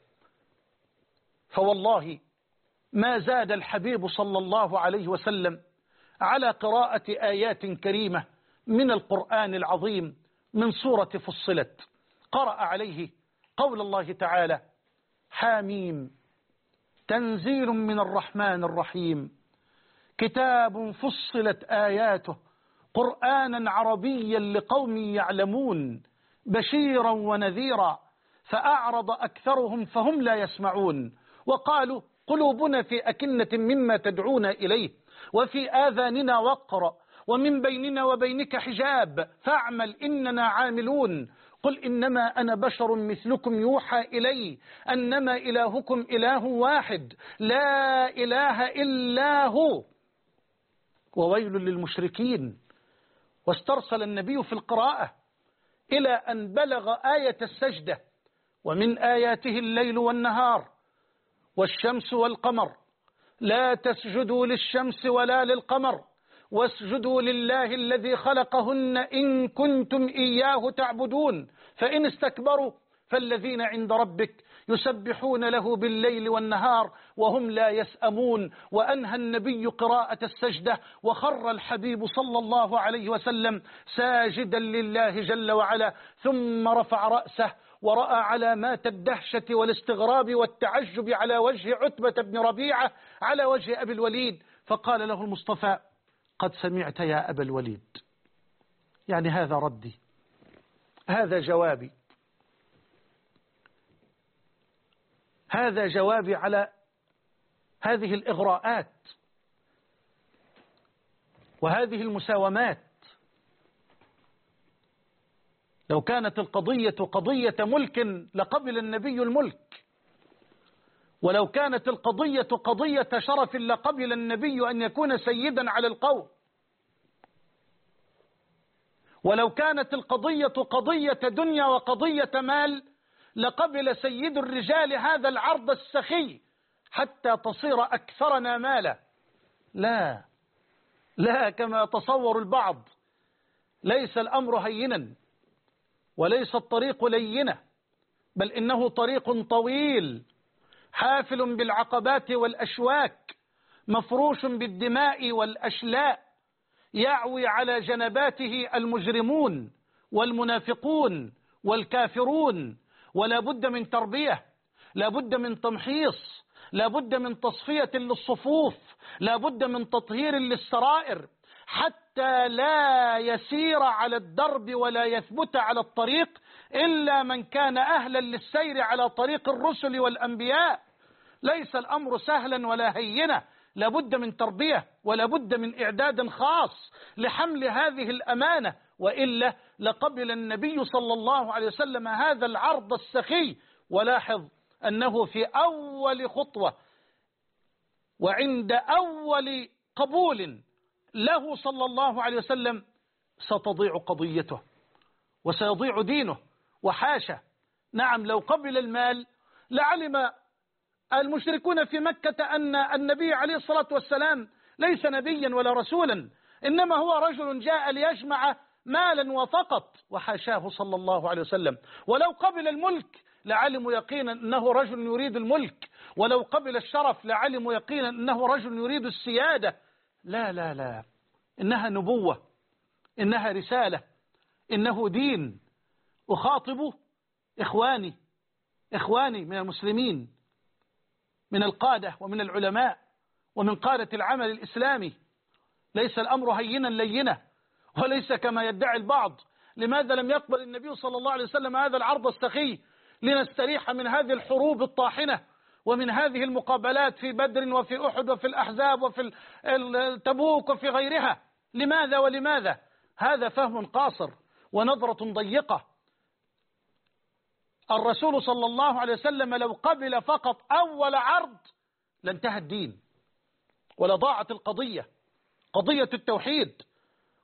فوالله ما زاد الحبيب صلى الله عليه وسلم على قراءة آيات كريمة من القرآن العظيم من سورة فصلت، قرأ عليه قول الله تعالى: حاميم تنزيل من الرحمن الرحيم، كتاب فصلت آياته قرآنا عربيا لقوم يعلمون، بشيرا ونذيرا، فأعرض أكثرهم فهم لا يسمعون، وقالوا قلوبنا في أكنة مما تدعونا إليه، وفي آذاننا وقر، ومن بيننا وبينك حجاب، فاعمل إننا عاملون. قل إنما أنا بشر مثلكم يوحى إلي أنما إلهكم إله واحد لا إله إلا هو، وويل للمشركين. واسترسل النبي في القراءة إلى أن بلغ آية السجدة: ومن آياته الليل والنهار والشمس والقمر لا تسجدوا للشمس ولا للقمر واسجدوا لله الذي خلقهن إن كنتم إياه تعبدون، فإن استكبروا فالذين عند ربك يسبحون له بالليل والنهار وهم لا يسأمون. وأنهى النبي قراءة السجدة وخر الحبيب صلى الله عليه وسلم ساجدا لله جل وعلا، ثم رفع رأسه ورأى علامات الدهشة والاستغراب والتعجب على وجه عتبة بن ربيعة على وجه أبي الوليد، فقال له المصطفى: قد سمعت يا أبا الوليد، يعني هذا ردي، هذا جوابي، هذا جوابي على هذه الإغراءات وهذه المساومات. لو كانت القضية قضية ملك لقبل النبي الملك، ولو كانت القضية قضية شرف لقبل النبي أن يكون سيدا على القوم، ولو كانت القضية قضية دنيا وقضية مال لقبل سيد الرجال هذا العرض السخي حتى تصير أكثرنا مالا. لا لا، كما يتصور البعض، ليس الأمر هينا وليس الطريق لينة، بل إنه طريق طويل حافل بالعقبات والأشواك، مفروش بالدماء والأشلاء، يعوي على جنباته المجرمون والمنافقون والكافرون. ولا بد من تربية، لا بد من تمحيص، لا بد من تصفية للصفوف، لا بد من تطهير للسرائر، حتى لا يسير على الدرب ولا يثبت على الطريق إلا من كان أهلا للسير على طريق الرسل والأنبياء. ليس الأمر سهلا ولا هينا، لا بد من تربية ولا بد من إعداد خاص لحمل هذه الأمانة، وإلا لقبل النبي صلى الله عليه وسلم هذا العرض السخي. ولاحظ أنه في أول خطوة وعند أول قبول له صلى الله عليه وسلم ستضيع قضيته وسيضيع دينه. وحاشا، نعم، لو قبل المال لعلم المشركون في مكة أن النبي عليه الصلاة والسلام ليس نبيا ولا رسولا، إنما هو رجل جاء ليجمع مالا وفقط، وحاشاه صلى الله عليه وسلم. ولو قبل الملك لعلموا يقينا أنه رجل يريد الملك، ولو قبل الشرف لعلموا يقينا أنه رجل يريد السيادة. لا لا لا، إنها نبوة، إنها رسالة، إنه دين. أخاطب إخواني من المسلمين، من القادة ومن العلماء ومن قادة العمل الإسلامي، ليس الأمر هينا لينة، وليس كما يدعي البعض. لماذا لم يقبل النبي صلى الله عليه وسلم هذا العرض السخي لنستريح من هذه الحروب الطاحنة ومن هذه المقابلات في بدر وفي أحد وفي الأحزاب وفي تبوك وفي غيرها؟ لماذا ولماذا؟ هذا فهم قاصر ونظرة ضيقة. الرسول صلى الله عليه وسلم لو قبل فقط أول عرض لانتهى الدين ولضاعت القضية، قضية التوحيد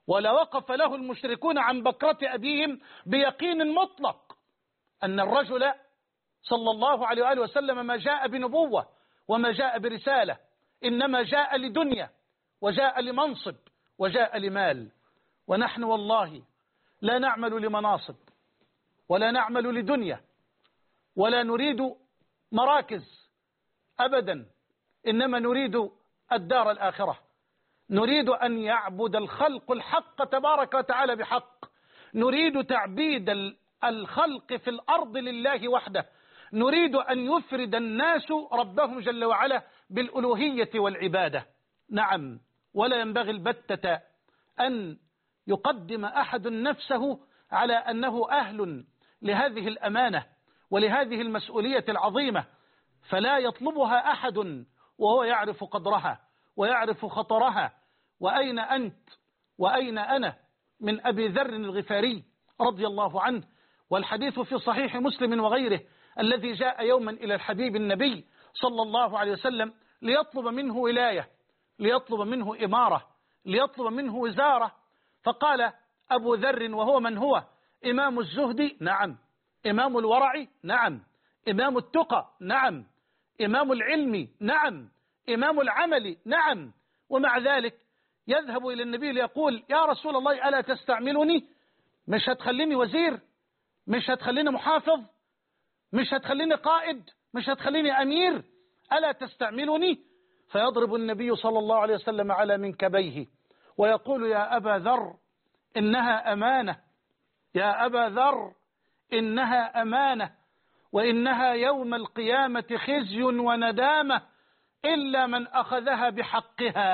ولا وقف له المشركون عن بكرة أبيهم بيقين مطلق أن الرجل صلى الله عليه وآله وسلم ما جاء بنبوة وما جاء برسالة، إنما جاء لدنيا وجاء لمنصب وجاء لمال. ونحن والله لا نعمل لمناصب ولا نعمل لدنيا ولا نريد مراكز أبدا، إنما نريد الدار الآخرة. نريد أن يعبد الخلق الحق تبارك وتعالى بحق، نريد تعبيد الخلق في الأرض لله وحده، نريد أن يفرد الناس ربهم جل وعلا بالألوهية والعبادة. نعم، ولا ينبغي البتة أن يقدم أحد نفسه على أنه أهل لهذه الأمانة ولهذه المسؤولية العظيمة، فلا يطلبها أحد وهو يعرف قدرها ويعرف خطرها. وأين أنت وأين أنا من أبي ذر الغفاري رضي الله عنه، والحديث في صحيح مسلم وغيره، الذي جاء يوما إلى الحبيب النبي صلى الله عليه وسلم ليطلب منه ولاية، ليطلب منه إمارة، ليطلب منه وزارة. فقال أبو ذر وهو من هو؟ إمام الزهد؟ نعم. إمام الورع؟ نعم. إمام التقى؟ نعم. إمام العلم؟ نعم. إمام العمل؟ نعم. ومع ذلك يذهب إلى النبي ليقول يا رسول الله ألا تستعملني؟ مش هتخليني وزير؟ مش هتخليني محافظ؟ مش هتخليني قائد؟ مش هتخليني أمير؟ ألا تستعملني؟ فيضرب النبي صلى الله عليه وسلم على منكبيه ويقول يا أبا ذر إنها أمانة، يا أبا ذر إنها أمانة، وإنها يوم القيامة خزي وندامة إلا من أخذها بحقها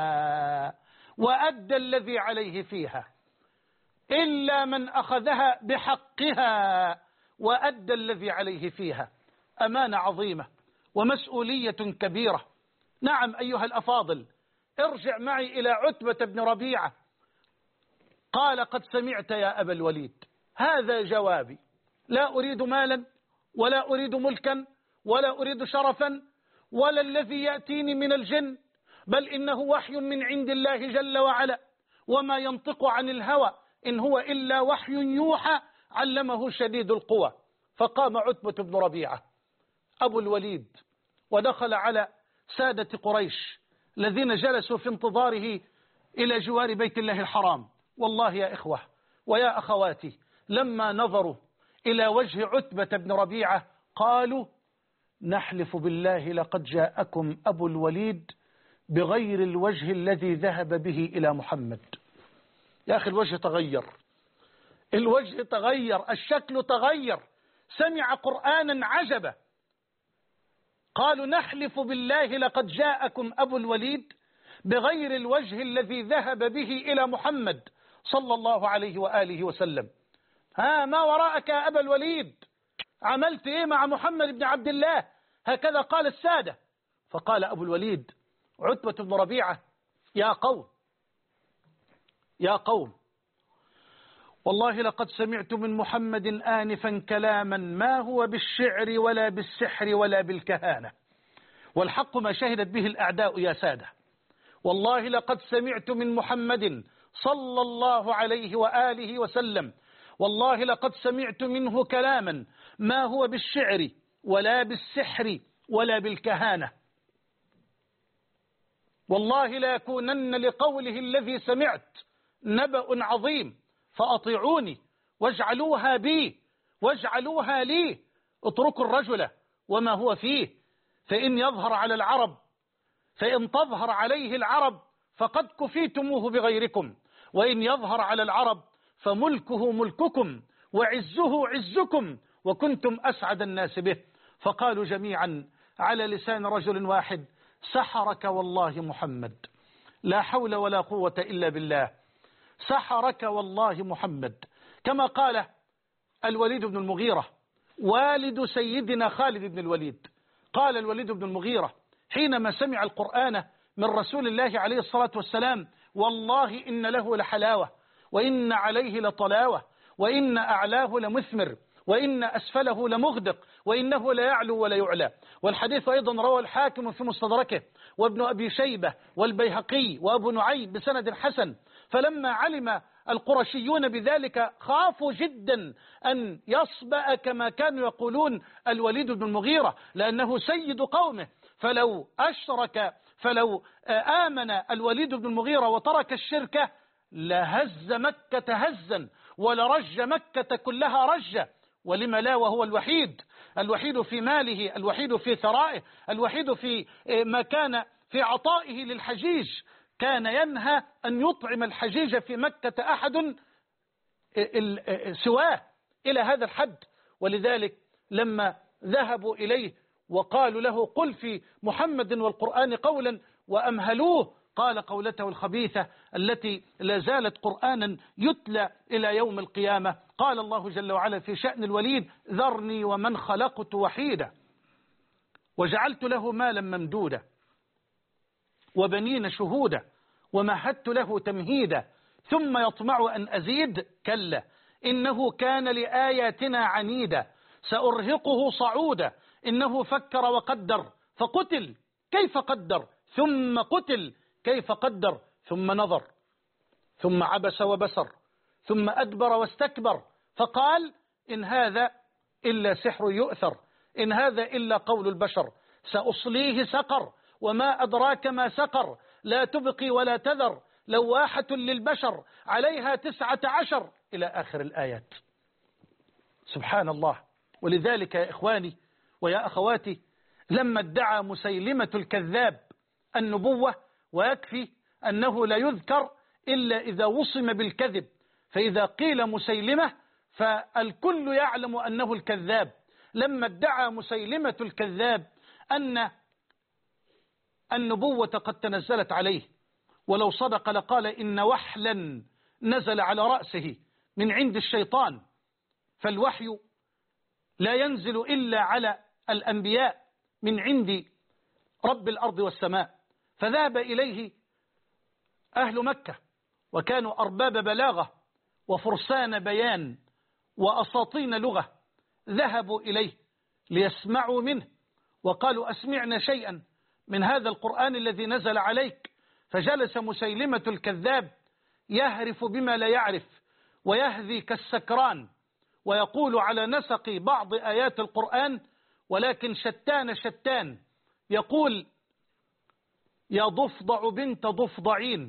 وأدى الذي عليه فيها، إلا من أخذها بحقها وأدى الذي عليه فيها. أمانة عظيمة ومسؤولية كبيرة. نعم أيها الأفاضل، ارجع معي إلى عتبة بن ربيعة. قال قد سمعت يا أبا الوليد، هذا جوابي، لا أريد مالا ولا أريد ملكا ولا أريد شرفا ولا الذي يأتيني من الجن، بل إنه وحي من عند الله جل وعلا، وما ينطق عن الهوى إن هو إلا وحي يوحى علمه شديد القوى. فقام عتبة بن ربيعة أبو الوليد ودخل على سادة قريش الذين جلسوا في انتظاره إلى جوار بيت الله الحرام. والله يا إخوة ويا أخواتي، لما نظروا إلى وجه عتبة بن ربيعة قالوا نحلف بالله لقد جاءكم أبو الوليد بغير الوجه الذي ذهب به إلى محمد. يا أخي الوجه تغير، الوجه تغير، الشكل تغير، سمع قرآنا عجبا. قالوا نحلف بالله لقد جاءكم أبو الوليد بغير الوجه الذي ذهب به إلى محمد صلى الله عليه وآله وسلم. ها ما وراءك يا أبا الوليد؟ عملت إيه مع محمد بن عبد الله؟ هكذا قال السادة. فقال أبو الوليد عتبة بن ربيعة يا قوم، يا قوم، والله لقد سمعت من محمد آنفا كلاما ما هو بالشعر ولا بالسحر ولا بالكهانة، والحق ما شهدت به الأعداء يا سادة. والله لقد سمعت من محمد صلى الله عليه وآله وسلم، والله لقد سمعت منه كلاما ما هو بالشعر ولا بالسحر ولا بالكهانة، والله لا يكونن لقوله الذي سمعت نبأ عظيم، فأطيعوني واجعلوها بي واجعلوها لي. اتركوا الرجل وما هو فيه، فإن يظهر على العرب، فإن تظهر عليه العرب فقد كفيتموه بغيركم، وإن يظهر على العرب فملكه ملككم وعزه عزكم وكنتم أسعد الناس به. فقالوا جميعا على لسان رجل واحد سحرك والله محمد، لا حول ولا قوة إلا بالله، سحرك والله محمد. كما قال الوليد بن المغيرة والد سيدنا خالد بن الوليد، قال الوليد بن المغيرة حينما سمع القرآن من رسول الله عليه الصلاة والسلام والله إن له لحلاوة وإن عليه لطلاوة وإن أعلاه لمثمر وإن أسفله لمغدق وإنه لا يعلو ولا يعلى. والحديث أيضا روى الحاكم في مستدركه وابن أبي شيبة والبيهقي وأبو نعيم بسند حسن. فلما علم القرشيون بذلك خافوا جدا أن يصبأ كما كانوا يقولون الوليد بن المغيرة، لأنه سيد قومه، فلو آمن الوليد بن المغيرة وترك الشرك لهز مكة هزا ولرج مكة كلها رجة. ولما لا وهو الوحيد في ماله، الوحيد في ثرائه، الوحيد في ما كان في عطائه للحجيج. كان ينهى أن يطعم الحجيج في مكة أحد سواه إلى هذا الحد. ولذلك لما ذهبوا إليه وقالوا له قل في محمد والقرآن قولا وأمهلوه، قال قولته الخبيثة التي لا زالت قرآنا يتلى إلى يوم القيامة. قال الله جل وعلا في شأن الوليد ذرني ومن خلقت وحيدا وجعلت له مالا ممدودا وبنين شهودا ومهدت له تمهيدا ثم يطمع أن أزيد كلا إنه كان لآياتنا عنيدا سأرهقه صعودا إنه فكر وقدر فقتل كيف قدر ثم قتل كيف قدر ثم نظر ثم عبس وبسر ثم أدبر واستكبر فقال إن هذا إلا سحر يؤثر إن هذا إلا قول البشر سأصليه سقر وما أدراك ما سقر لا تبقي ولا تذر لواحة للبشر عليها 19 إلى آخر الآيات. سبحان الله. ولذلك يا إخواني ويا أخواتي لما ادعى مسيلمة الكذاب النبوة، ويكفي أنه لا يذكر إلا إذا وصم بالكذب، فإذا قيل مسيلمة فالكل يعلم أنه الكذاب. لما ادعى مسيلمة الكذاب أن النبوة قد تنزلت عليه، ولو صدق لقال إن وحلا نزل على رأسه من عند الشيطان، فالوحي لا ينزل إلا على الأنبياء من عند رب الأرض والسماء. فذهب إليه أهل مكة وكانوا أرباب بلاغة وفرسان بيان وأساطين لغة، ذهبوا إليه ليسمعوا منه وقالوا أسمعنا شيئا من هذا القرآن الذي نزل عليك. فجلس مسيلمة الكذاب يهرف بما لا يعرف ويهذي كالسكران ويقول على نسق بعض آيات القرآن ولكن شتان يقول يا ضفدع بنت ضفدعين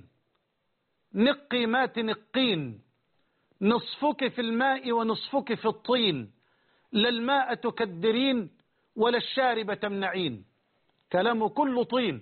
نقي ما تنقين نصفك في الماء ونصفك في الطين لا الماء تكدرين ولا الشارب تمنعين. كلامه كله طين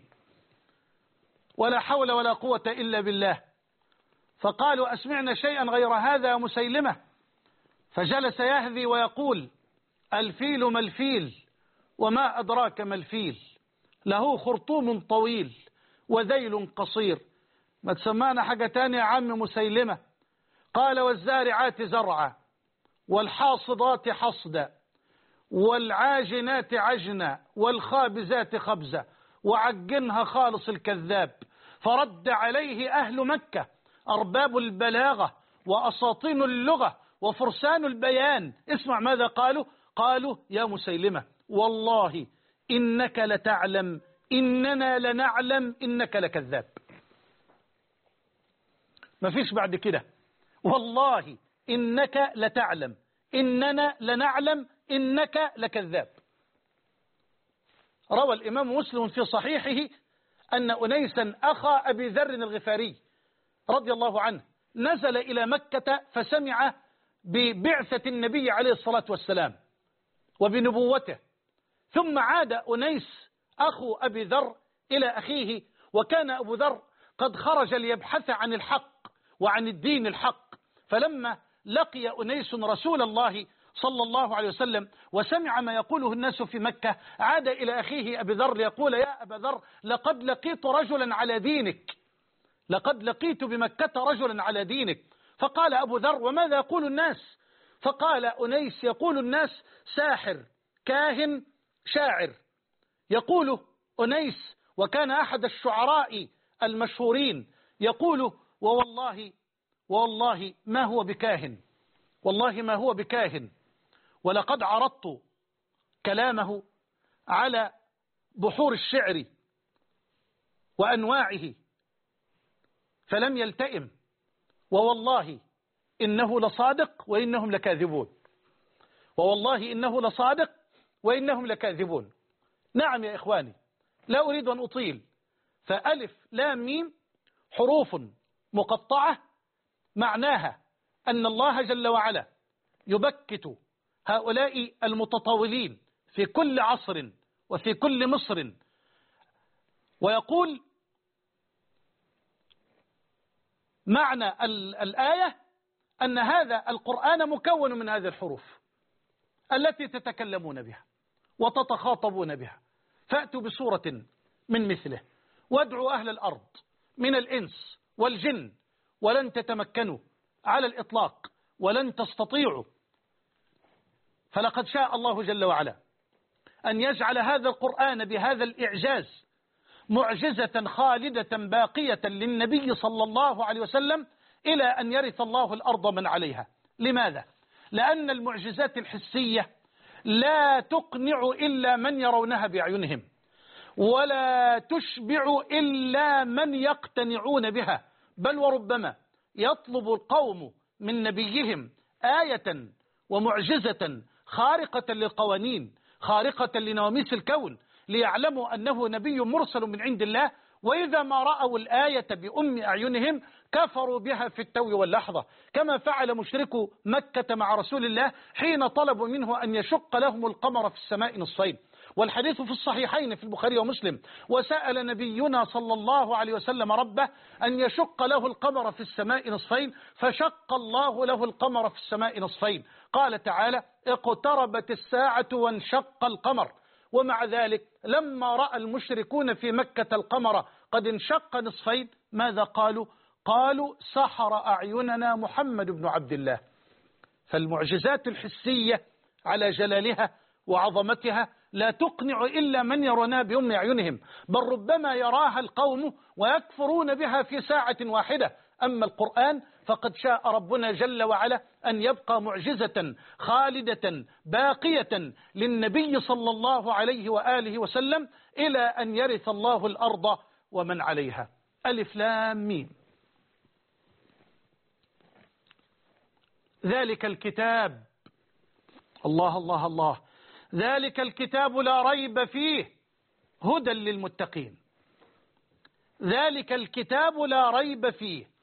ولا حول ولا قوة إلا بالله. فقالوا أسمعنا شيئا غير هذا يا مسيلمة. فجلس يهذي ويقول الفيل ما الفيل وما أدراك ما الفيل له خرطوم طويل وذيل قصير. ما تسمعنا حاجة تانية يا عم مسيلمة. قال والزارعات زرعا والحاصدات حصدا والعاجنات عجنا والخابزات خبزا وعجنها خالص الكذاب. فرد عليه أهل مكة أرباب البلاغة وأساطين اللغة وفرسان البيان. اسمع ماذا قالوا يا مسيلمة والله إنك لتعلم إننا لنعلم إنك لكذاب. ما فيش بعد كده. والله إنك لتعلم إننا لنعلم إنك لكذاب. روى الإمام مسلم في صحيحه أن أنيسا أخا أبي ذر الغفاري رضي الله عنه نزل إلى مكة فسمع ببعثة النبي عليه الصلاة والسلام وبنبوته، ثم عاد أنيس أخو أبي ذر إلى أخيه، وكان أبو ذر قد خرج ليبحث عن الحق وعن الدين الحق. فلما لقي أنيس رسول الله صلى الله عليه وسلم وسمع ما يقوله الناس في مكة عاد إلى أخيه أبي ذر ليقول يا أبا ذر لقد لقيت رجلا على دينك، لقد لقيت بمكة رجلا على دينك. فقال أبو ذر وماذا يقول الناس؟ فقال أنيس يقول الناس ساحر كاهن شاعر. يقول أنيس وكان أحد الشعراء المشهورين يقول والله ما هو بكاهن، والله ما هو بكاهن، ولقد عرضت كلامه على بحور الشعر وأنواعه فلم يلتئم ووالله إنه لصادق وإنهم لكاذبون، ووالله إنه لصادق وإنهم لكاذبون. نعم يا إخواني، لا أريد أن أطيل، فألف لام ميم حروف مقطعة معناها أن الله جل وعلا يبكت هؤلاء المتطاولين في كل عصر وفي كل مصر، ويقول معنى الآية أن هذا القرآن مكون من هذه الحروف التي تتكلمون بها وتتخاطبون بها، فأتوا بسورة من مثله وادعوا أهل الأرض من الإنس والجن ولن تتمكنوا على الإطلاق ولن تستطيعوا. فلقد شاء الله جل وعلا أن يجعل هذا القرآن بهذا الإعجاز معجزة خالدة باقية للنبي صلى الله عليه وسلم إلى أن يرث الله الأرض من عليها. لماذا؟ لأن المعجزات الحسية لا تقنع إلا من يرونها بأعينهم، ولا تشبع إلا من يقتنعون بها، بل وربما يطلب القوم من نبيهم آية ومعجزة خارقة للقوانين، خارقة لنواميس الكون، ليعلموا أنه نبي مرسل من عند الله، وإذا ما رأوا الآية بأم أعينهم كفروا بها في التو واللحظة، كما فعل مشركو مكة مع رسول الله حين طلبوا منه أن يشق لهم القمر في السماء نصفين. والحديث في الصحيحين في البخاري ومسلم: وسأل نبينا صلى الله عليه وسلم ربه أن يشق له القمر في السماء نصفين، فشق الله له القمر في السماء نصفين. قال تعالى: اقتربت الساعة وانشق القمر. ومع ذلك لما رأى المشركون في مكة القمر قد انشق نصفين ماذا قالوا؟ قالوا: سحر أعيننا محمد بن عبد الله. فالمعجزات الحسية على جلالها وعظمتها لا تقنع إلا من يرونها بأم أعينهم، بل ربما يراها القوم ويكفرون بها في ساعة واحدة. أما القرآن فقد شاء ربنا جل وعلا أن يبقى معجزة خالدة باقية للنبي صلى الله عليه وآله وسلم إلى أن يرث الله الأرض ومن عليها. ألف لام ميم. ذلك الكتاب، الله الله الله، ذلك الكتاب لا ريب فيه هدى للمتقين. ذلك الكتاب لا ريب فيه،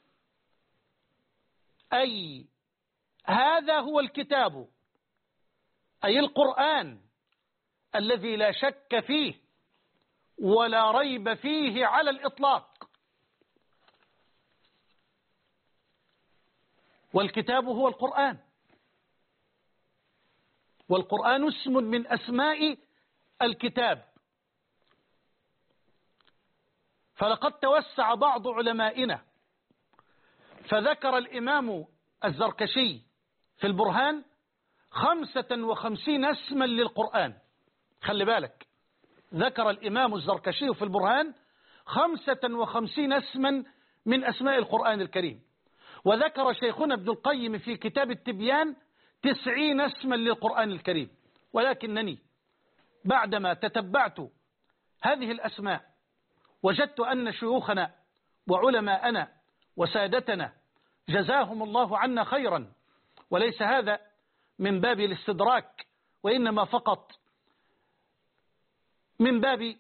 أي هذا هو الكتاب، أي القرآن الذي لا شك فيه ولا ريب فيه على الإطلاق. والكتاب هو القرآن، والقرآن اسم من أسماء الكتاب. فلقد توسع بعض علمائنا فذكر الإمام الزركشي في البرهان 55 اسما للقرآن. خلي بالك، ذكر الإمام الزركشي في البرهان 55 اسما من أسماء القرآن الكريم. وذكر شيخنا ابن القيم في كتاب التبيان 90 اسما للقرآن الكريم. ولكنني بعدما تتبعت هذه الأسماء وجدت أن شيوخنا وعلماءنا وسادتنا جزاهم الله عنا خيرا، وليس هذا من باب الاستدراك، وإنما فقط من باب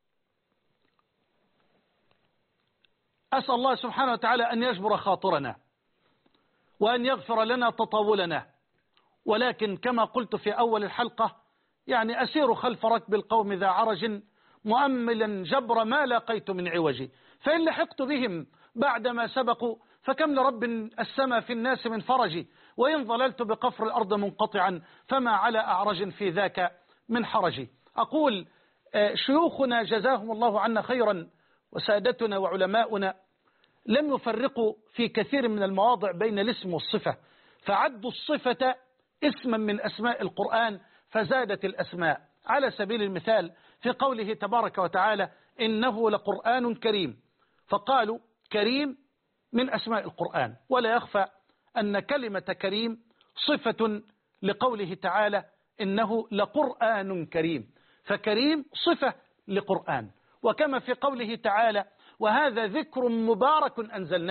أسأل الله سبحانه وتعالى أن يجبر خاطرنا وأن يغفر لنا تطاولنا. ولكن كما قلت في أول الحلقة، يعني أسير خلف ركب القوم ذا عرج مؤملا جبر ما لاقيت من عوجي، فإن لحقت بهم بعدما سبقوا فكم لرب السما في الناس من فرجي، وإن ظللت بقفر الأرض منقطعا فما على أعرج في ذاك من حرجي. أقول شيوخنا جزاهم الله عنا خيرا وسادتنا وعلماؤنا لم يفرقوا في كثير من المواضع بين الاسم والصفة، فعدوا الصفة اسما من أسماء القرآن فزادت الأسماء. على سبيل المثال في قوله تبارك وتعالى: إنه لقرآن كريم، فقالوا كريم من أسماء القرآن. ولا يخفى أن كلمة كريم صفة لقوله تعالى: إنه لقرآن كريم، فكريم صفة لقرآن. وكما في قوله تعالى: وهذا ذكر مبارك أنزلناه،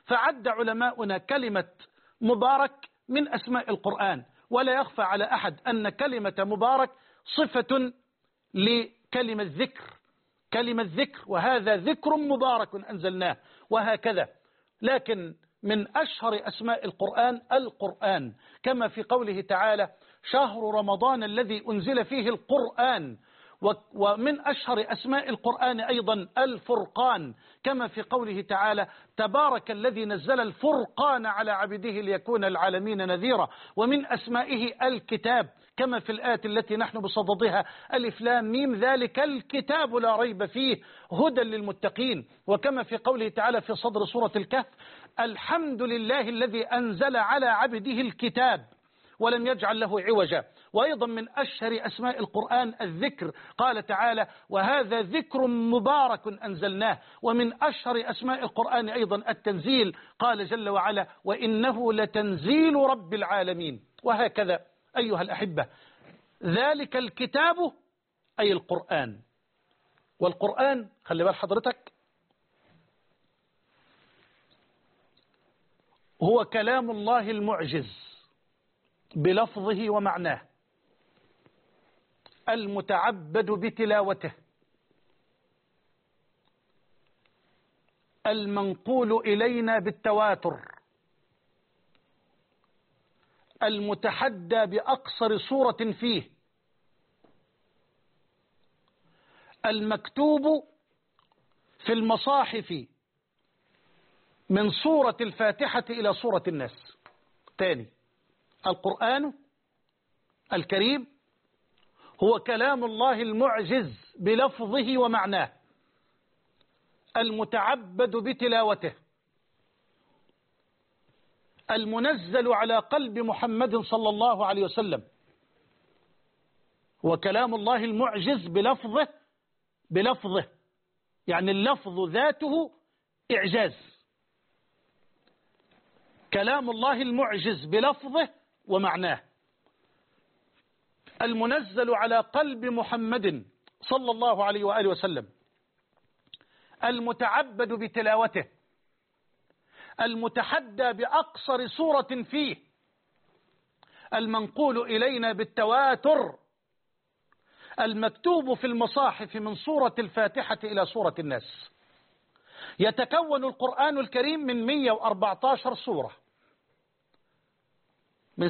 فعد علماؤنا كلمة مبارك من أسماء القرآن، ولا يخفى على أحد أن كلمة مبارك صفة لكلمة ذكر، كلمة ذكر، وهذا ذكر مبارك أنزلناه، وهكذا. لكن من أشهر أسماء القرآن القرآن، كما في قوله تعالى شهر رمضان الذي أنزل فيه القرآن. ومن أشهر أسماء القرآن أيضا الفرقان، كما في قوله تعالى تبارك الذي نزل الفرقان على عبده ليكون العالمين نذيرا. ومن أسمائه الكتاب، كما في الآية التي نحن بصددها ألف لام ميم ذلك الكتاب لا ريب فيه هدى للمتقين. وكما في قوله تعالى في صدر سورة الكهف الحمد لله الذي أنزل على عبده الكتاب ولم يجعل له عوجا. وأيضا من أشهر أسماء القرآن الذكر، قال تعالى وهذا ذكر مبارك أنزلناه. ومن أشهر أسماء القرآن أيضا التنزيل، قال جل وعلا وإنه لتنزيل رب العالمين. وهكذا أيها الأحبة، ذلك الكتاب أي القرآن. والقرآن خلي بال حضرتك هو كلام الله المعجز بلفظه ومعناه، المتعبد بتلاوته، المنقول إلينا بالتواتر، المتحدى بأقصر صورة فيه، المكتوب في المصاحف من سورة الفاتحة إلى سورة الناس. تاني، القرآن الكريم هو كلام الله المعجز بلفظه ومعناه، المتعبد بتلاوته، المنزل على قلب محمد صلى الله عليه وسلم. هو كلام الله المعجز بلفظه يعني اللفظ ذاته إعجاز. كلام الله المعجز بلفظه ومعناه، المنزل على قلب محمد صلى الله عليه وآله وسلم، المتعبد بتلاوته، المتحدى بأقصر صورة فيه، المنقول إلينا بالتواتر، المكتوب في المصاحف من سورة الفاتحة إلى سورة الناس. يتكون القرآن الكريم من 114 سورة، من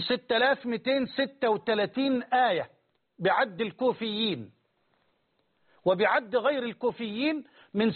6236 آية بعد الكوفيين، وبعد غير الكوفيين من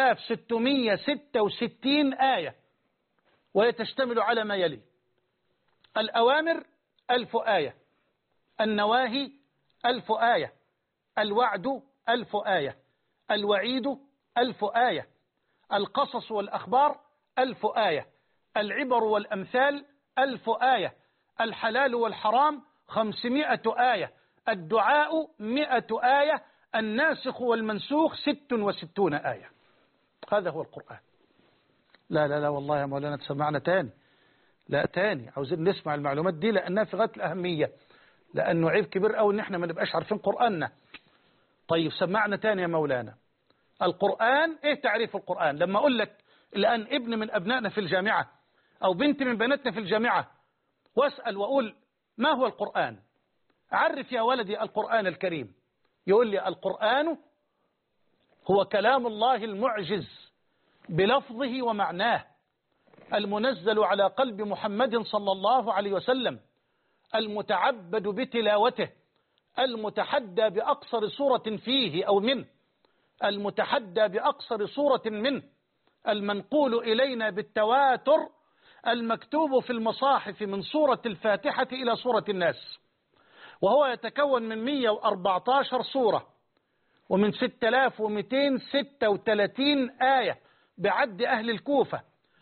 6666 آية. وهي تشتمل على ما يلي: الأوامر 1000 آية، النواهي 1000 آية، الوعد 1000 آية، الوعيد 1000 آية، القصص والأخبار 1000 آية، العبر والأمثال 1000 آية، الحلال والحرام 500 آية، الدعاء 100 آية، الناسخ والمنسوخ 66 آية. هذا هو القرآن. لا لا لا والله يا مولانا تسمعنا تاني، لا تاني، عاوزين نسمع المعلومات دي لأنها في غاية الأهمية، لأنه عيب كبير قوي إن احنا ما نبقاش عارفين قرآننا. طيب سمعنا تاني يا مولانا. القرآن ايه تعريف القرآن؟ لما اقول لك الآن ابن من أبنائنا في الجامعة أو بنت من بناتنا في الجامعة واسأل وأقول ما هو القرآن؟ عرف يا ولدي القرآن الكريم. يقول لي القرآن هو كلام الله المعجز بلفظه ومعناه، المنزل على قلب محمد صلى الله عليه وسلم، المتعبد بتلاوته، المتحدى بأقصر صورة فيه أو منه، المتحدى بأقصر صورة منه، المنقول إلينا بالتواتر، المكتوب في المصاحف من سورة الفاتحة إلى سورة الناس. وهو يتكون من 114 سورة ومن 6236 آية بعد أهل الكوفة،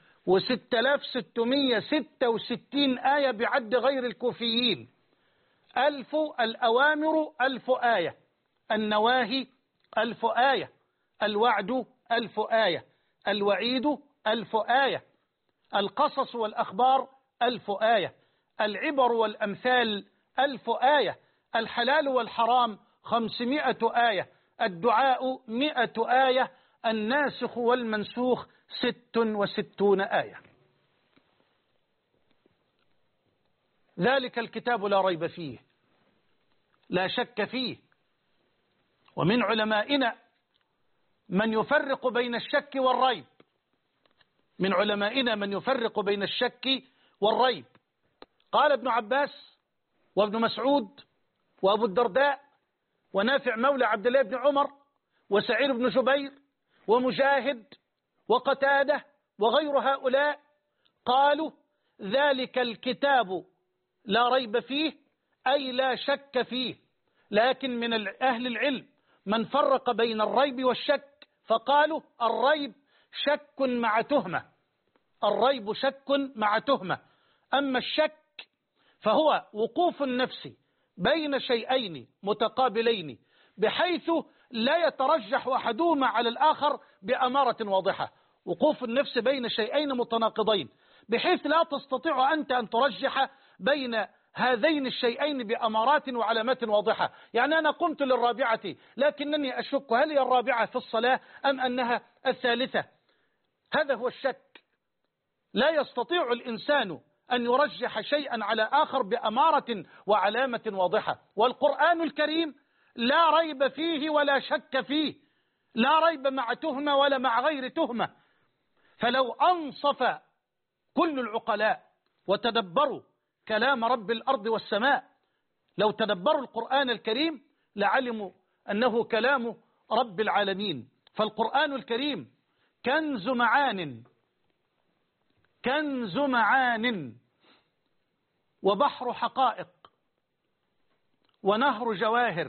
و6666 آية بعد غير الكوفيين. 1000 الأوامر 1000 آية، النواهي 1000 آية، الوعد 1000 آية، الوعيد 1000 آية، القصص والأخبار 1000 آية، العبر والأمثال 1000 آية، الحلال والحرام 500 آية، الدعاء 100 آية، الناسخ والمنسوخ 66 آية. ذلك الكتاب لا ريب فيه، لا شك فيه. ومن علمائنا من يفرق بين الشك والريب، من علمائنا من يفرق بين الشك والريب. قال ابن عباس وابن مسعود وأبو الدرداء ونافع مولى عبد الله بن عمر وسعيد بن جبير ومجاهد وقتادة وغير هؤلاء قالوا ذلك الكتاب لا ريب فيه، أي لا شك فيه. لكن من أهل العلم من فرق بين الريب والشك، فقالوا الريب شك مع تهمة، الريب شك مع تهمة. أما الشك فهو وقوف النفس بين شيئين متقابلين بحيث لا يترجح أحدهما على الآخر بأمارة واضحة، وقوف النفس بين شيئين متناقضين بحيث لا تستطيع أنت أن ترجح بين هذين الشيئين بأمارات وعلامات واضحة. يعني أنا قمت للرابعة لكنني أشك هل هي الرابعة في الصلاة أم أنها الثالثة. هذا هو الشك. لا يستطيع الإنسان أن يرجح شيئا على آخر بأمارة وعلامة واضحة. والقرآن الكريم لا ريب فيه ولا شك فيه، لا ريب مع تهمة ولا مع غير تهمة. فلو أنصف كل العقلاء وتدبروا كلام رب الأرض والسماء، لو تدبروا القرآن الكريم لعلموا أنه كلام رب العالمين. فالقرآن الكريم كنز معان، كنز معان وبحر حقائق ونهر جواهر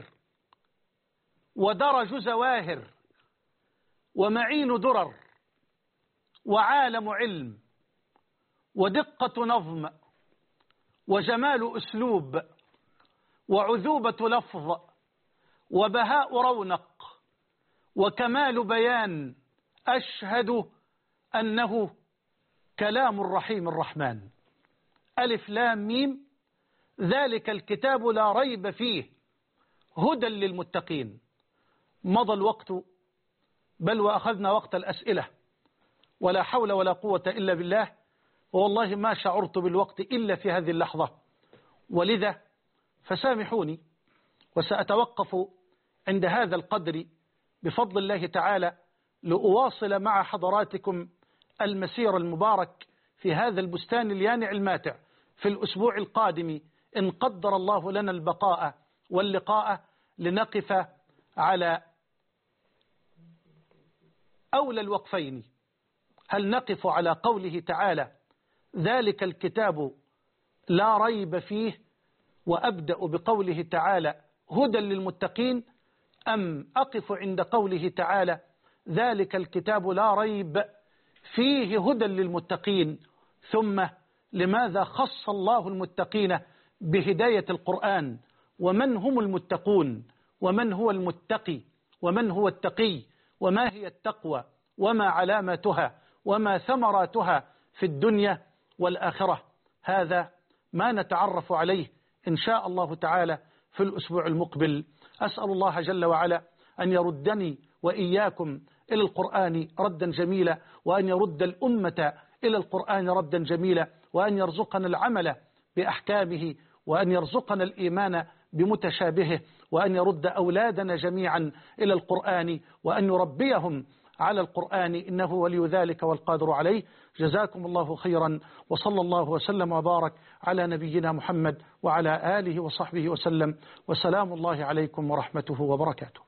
ودرج زواهر ومعين درر وعالم علم ودقة نظم وجمال أسلوب وعذوبة لفظ وبهاء رونق وكمال بيان. أشهد أنه كلام الرحيم الرحمن. ألف لام ميم، ذلك الكتاب لا ريب فيه هدى للمتقين. مضى الوقت بل وأخذنا وقت الأسئلة، ولا حول ولا قوة إلا بالله، والله ما شعرت بالوقت إلا في هذه اللحظة. ولذا فسامحوني وسأتوقف عند هذا القدر بفضل الله تعالى لأواصل مع حضراتكم المسير المبارك في هذا البستان اليانع الماتع في الأسبوع القادم إن قدر الله لنا البقاء واللقاء، لنقف على أولى الوقفين. هل نقف على قوله تعالى ذلك الكتاب لا ريب فيه وأبدأ بقوله تعالى هدى للمتقين، أم أقف عند قوله تعالى ذلك الكتاب لا ريب فيه هدى للمتقين؟ ثم لماذا خص الله المتقين بهداية القرآن؟ ومن هم المتقون؟ ومن هو المتقي؟ ومن هو التقي؟ وما هي التقوى؟ وما علاماتها؟ وما ثمراتها في الدنيا والآخرة؟ هذا ما نتعرف عليه إن شاء الله تعالى في الأسبوع المقبل. أسأل الله جل وعلا أن يردني وإياكم إلى القرآن ردا جميلا، وأن يرد الأمة إلى القرآن ردا جميلا، وأن يرزقنا العمل بأحكامه، وأن يرزقنا الإيمان بمتشابهه، وأن يرد أولادنا جميعا إلى القرآن، وأن يربيهم على القرآن، إنه ولي ذلك والقادر عليه. جزاكم الله خيرا، وصلى الله وسلم وبارك على نبينا محمد وعلى آله وصحبه وسلم، وسلام الله عليكم ورحمته وبركاته.